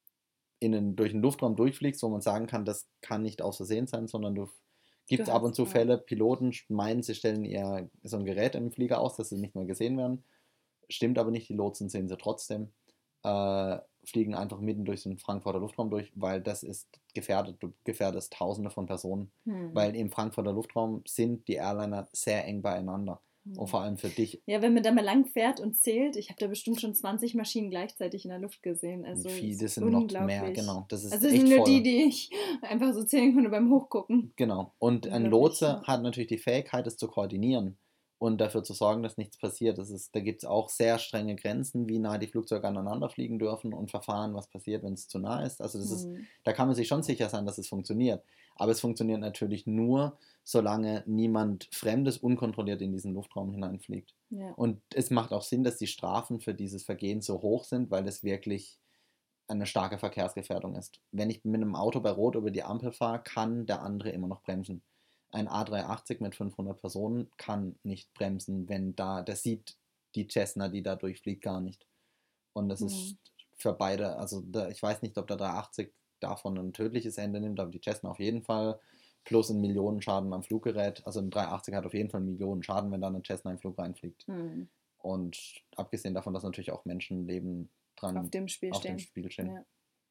in einen, durch einen Luftraum durchfliegst, wo man sagen kann, das kann nicht aus Versehen sein, sondern du gibt Du es ab und hast, zu ja. Fälle, Piloten meinen, sie stellen ihr so ein Gerät im Flieger aus, dass sie nicht mehr gesehen werden. Stimmt aber nicht, die Lotsen sehen sie trotzdem. Äh, fliegen einfach mitten durch den Frankfurter Luftraum durch, weil das ist gefährdet, du gefährdest Tausende von Personen. Hm. Weil im Frankfurter Luftraum sind die Airliner sehr eng beieinander. Hm. Und vor allem für dich. Ja, wenn man da mal lang fährt und zählt, ich habe da bestimmt schon zwanzig Maschinen gleichzeitig in der Luft gesehen. Also Viele das ist sind noch unglaublich. mehr, genau. Das ist also das echt sind nur voll. die, die ich einfach so zählen konnte beim Hochgucken. Genau. Und ein Unglaublich, Lotse ja. hat natürlich die Fähigkeit, es zu koordinieren und dafür zu sorgen, dass nichts passiert. Das ist, da gibt es auch sehr strenge Grenzen, wie nah die Flugzeuge aneinander fliegen dürfen und Verfahren, was passiert, wenn es zu nah ist. Also das ist, Hm. da kann man sich schon sicher sein, dass es funktioniert. Aber es funktioniert natürlich nur, solange niemand Fremdes unkontrolliert in diesen Luftraum hineinfliegt. Ja. Und es macht auch Sinn, dass die Strafen für dieses Vergehen so hoch sind, weil es wirklich eine starke Verkehrsgefährdung ist. Wenn ich mit einem Auto bei Rot über die Ampel fahre, kann der andere immer noch bremsen. Ein A drei achtzig mit fünfhundert Personen kann nicht bremsen, wenn da, der sieht die Cessna, die da durchfliegt, gar nicht. Und das Hm. ist für beide, also da, ich weiß nicht, ob der dreihundertachtzig davon ein tödliches Ende nimmt, aber die Cessna auf jeden Fall. Plus ein Millionenschaden am Fluggerät. Also ein dreihundertachtzig hat auf jeden Fall einen Millionenschaden, wenn da eine Cessna im Flug reinfliegt. Hm. Und abgesehen davon, dass natürlich auch Menschenleben dran Auf dem Spiel auf stehen. dem Spiel stehen. Ja.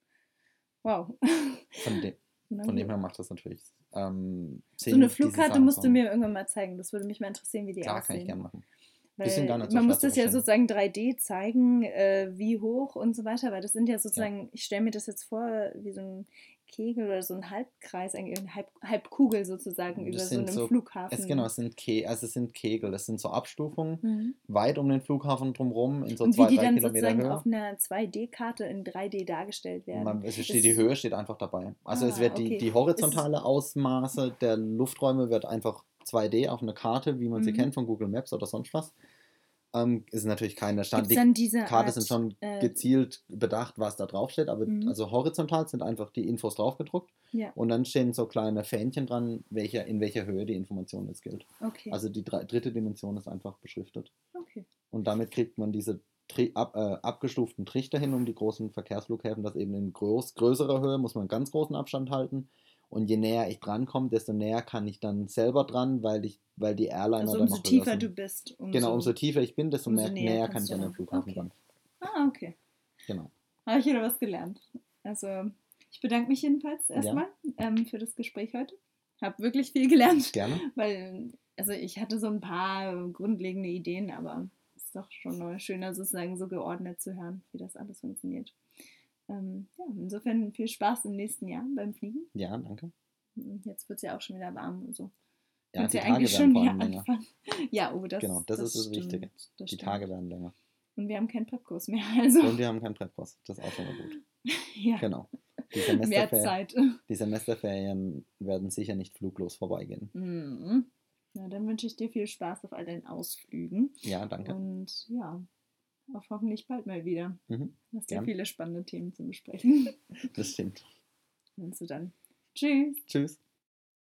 Wow. Von, de Na von dem gut. her macht das natürlich ähm, So Sinn, eine diese Flugkarte Sachen musst zu du haben. mir irgendwann mal zeigen. Das würde mich mal interessieren, wie die Klar, kann ich aussehen. gerne machen. Die sind gar Weil nicht so man schwer muss zu das ja verstehen. sozusagen drei D zeigen, äh, wie hoch und so weiter, weil das sind ja sozusagen, ich stelle mir das jetzt vor, wie so ein Kegel oder so ein Halbkreis, eigentlich eine Halb, Halbkugel sozusagen über Das so sind einem so, Flughafen. es, genau, es sind, Ke also es sind Kegel, das sind so Abstufungen, Mhm. weit um den Flughafen drumherum, in so Und wie zwei, die drei dann Kilometer sozusagen Höhe. auf einer zwei D-Karte in drei D dargestellt werden. Man, es Das steht, die ist- Höhe steht einfach dabei. Also es Ah, wird die, okay. die horizontale Ausmaße der Lufträume wird einfach zwei D auf eine Karte, wie man sie Mhm. kennt von Google Maps oder sonst was. Ähm, ist natürlich keine Stand. Gibt's dann diese Die Karte Art, sind schon äh, gezielt bedacht, was da drauf steht, aber Mhm. also horizontal sind einfach die Infos draufgedruckt Ja, und dann stehen so kleine Fähnchen dran, welcher, in welcher Höhe die Information jetzt gilt. okay. Also die drei, dritte Dimension ist einfach beschriftet. okay. Und damit kriegt man diese Tri ab, äh, abgestuften Trichter hin, um die großen Verkehrsflughäfen, das eben in groß, größerer Höhe muss man einen ganz großen Abstand halten. Und je näher ich drankomme, desto näher kann ich dann selber dran, weil, ich, weil die Airliner Also dann umso noch höher tiefer sind. du bist, umso, Genau, umso tiefer ich bin, desto umso mehr, näher näher kannst kann ich du an den ran. Flughafen Okay. ran. Ah, okay. Genau. Habe ich wieder was gelernt. Also, ich bedanke mich jedenfalls Ja. erstmal ähm, für das Gespräch heute. Habe wirklich viel gelernt, Gerne. weil, also ich hatte so ein paar grundlegende Ideen, aber es ist doch schon noch schöner, sozusagen so geordnet zu hören, wie das alles funktioniert. Ähm, ja, insofern viel Spaß im nächsten Jahr beim Fliegen. Ja, danke. Jetzt wird es ja auch schon wieder warm und so. Ja, Kannst die ja Tage eigentlich werden schon vor wieder allem länger. anfangen. Ja, oh, das, Genau, das, ist das stimmt, Wichtige. das Die stimmt. Tage werden länger. Und wir haben keinen Prepkurs mehr, also. Und wir haben keinen Prepkurs. Das ist auch schon mal gut. Ja, Genau. Die, mehr Semesterfer Zeit. die Semesterferien werden sicher nicht fluglos vorbeigehen. Mhm. Na, dann wünsche ich dir viel Spaß auf all deinen Ausflügen. Ja, danke. Und ja, auf hoffentlich bald mal wieder. Mhm. Hast ja Gern. viele spannende Themen zu besprechen. Das stimmt. Also dann. Tschüss. Tschüss.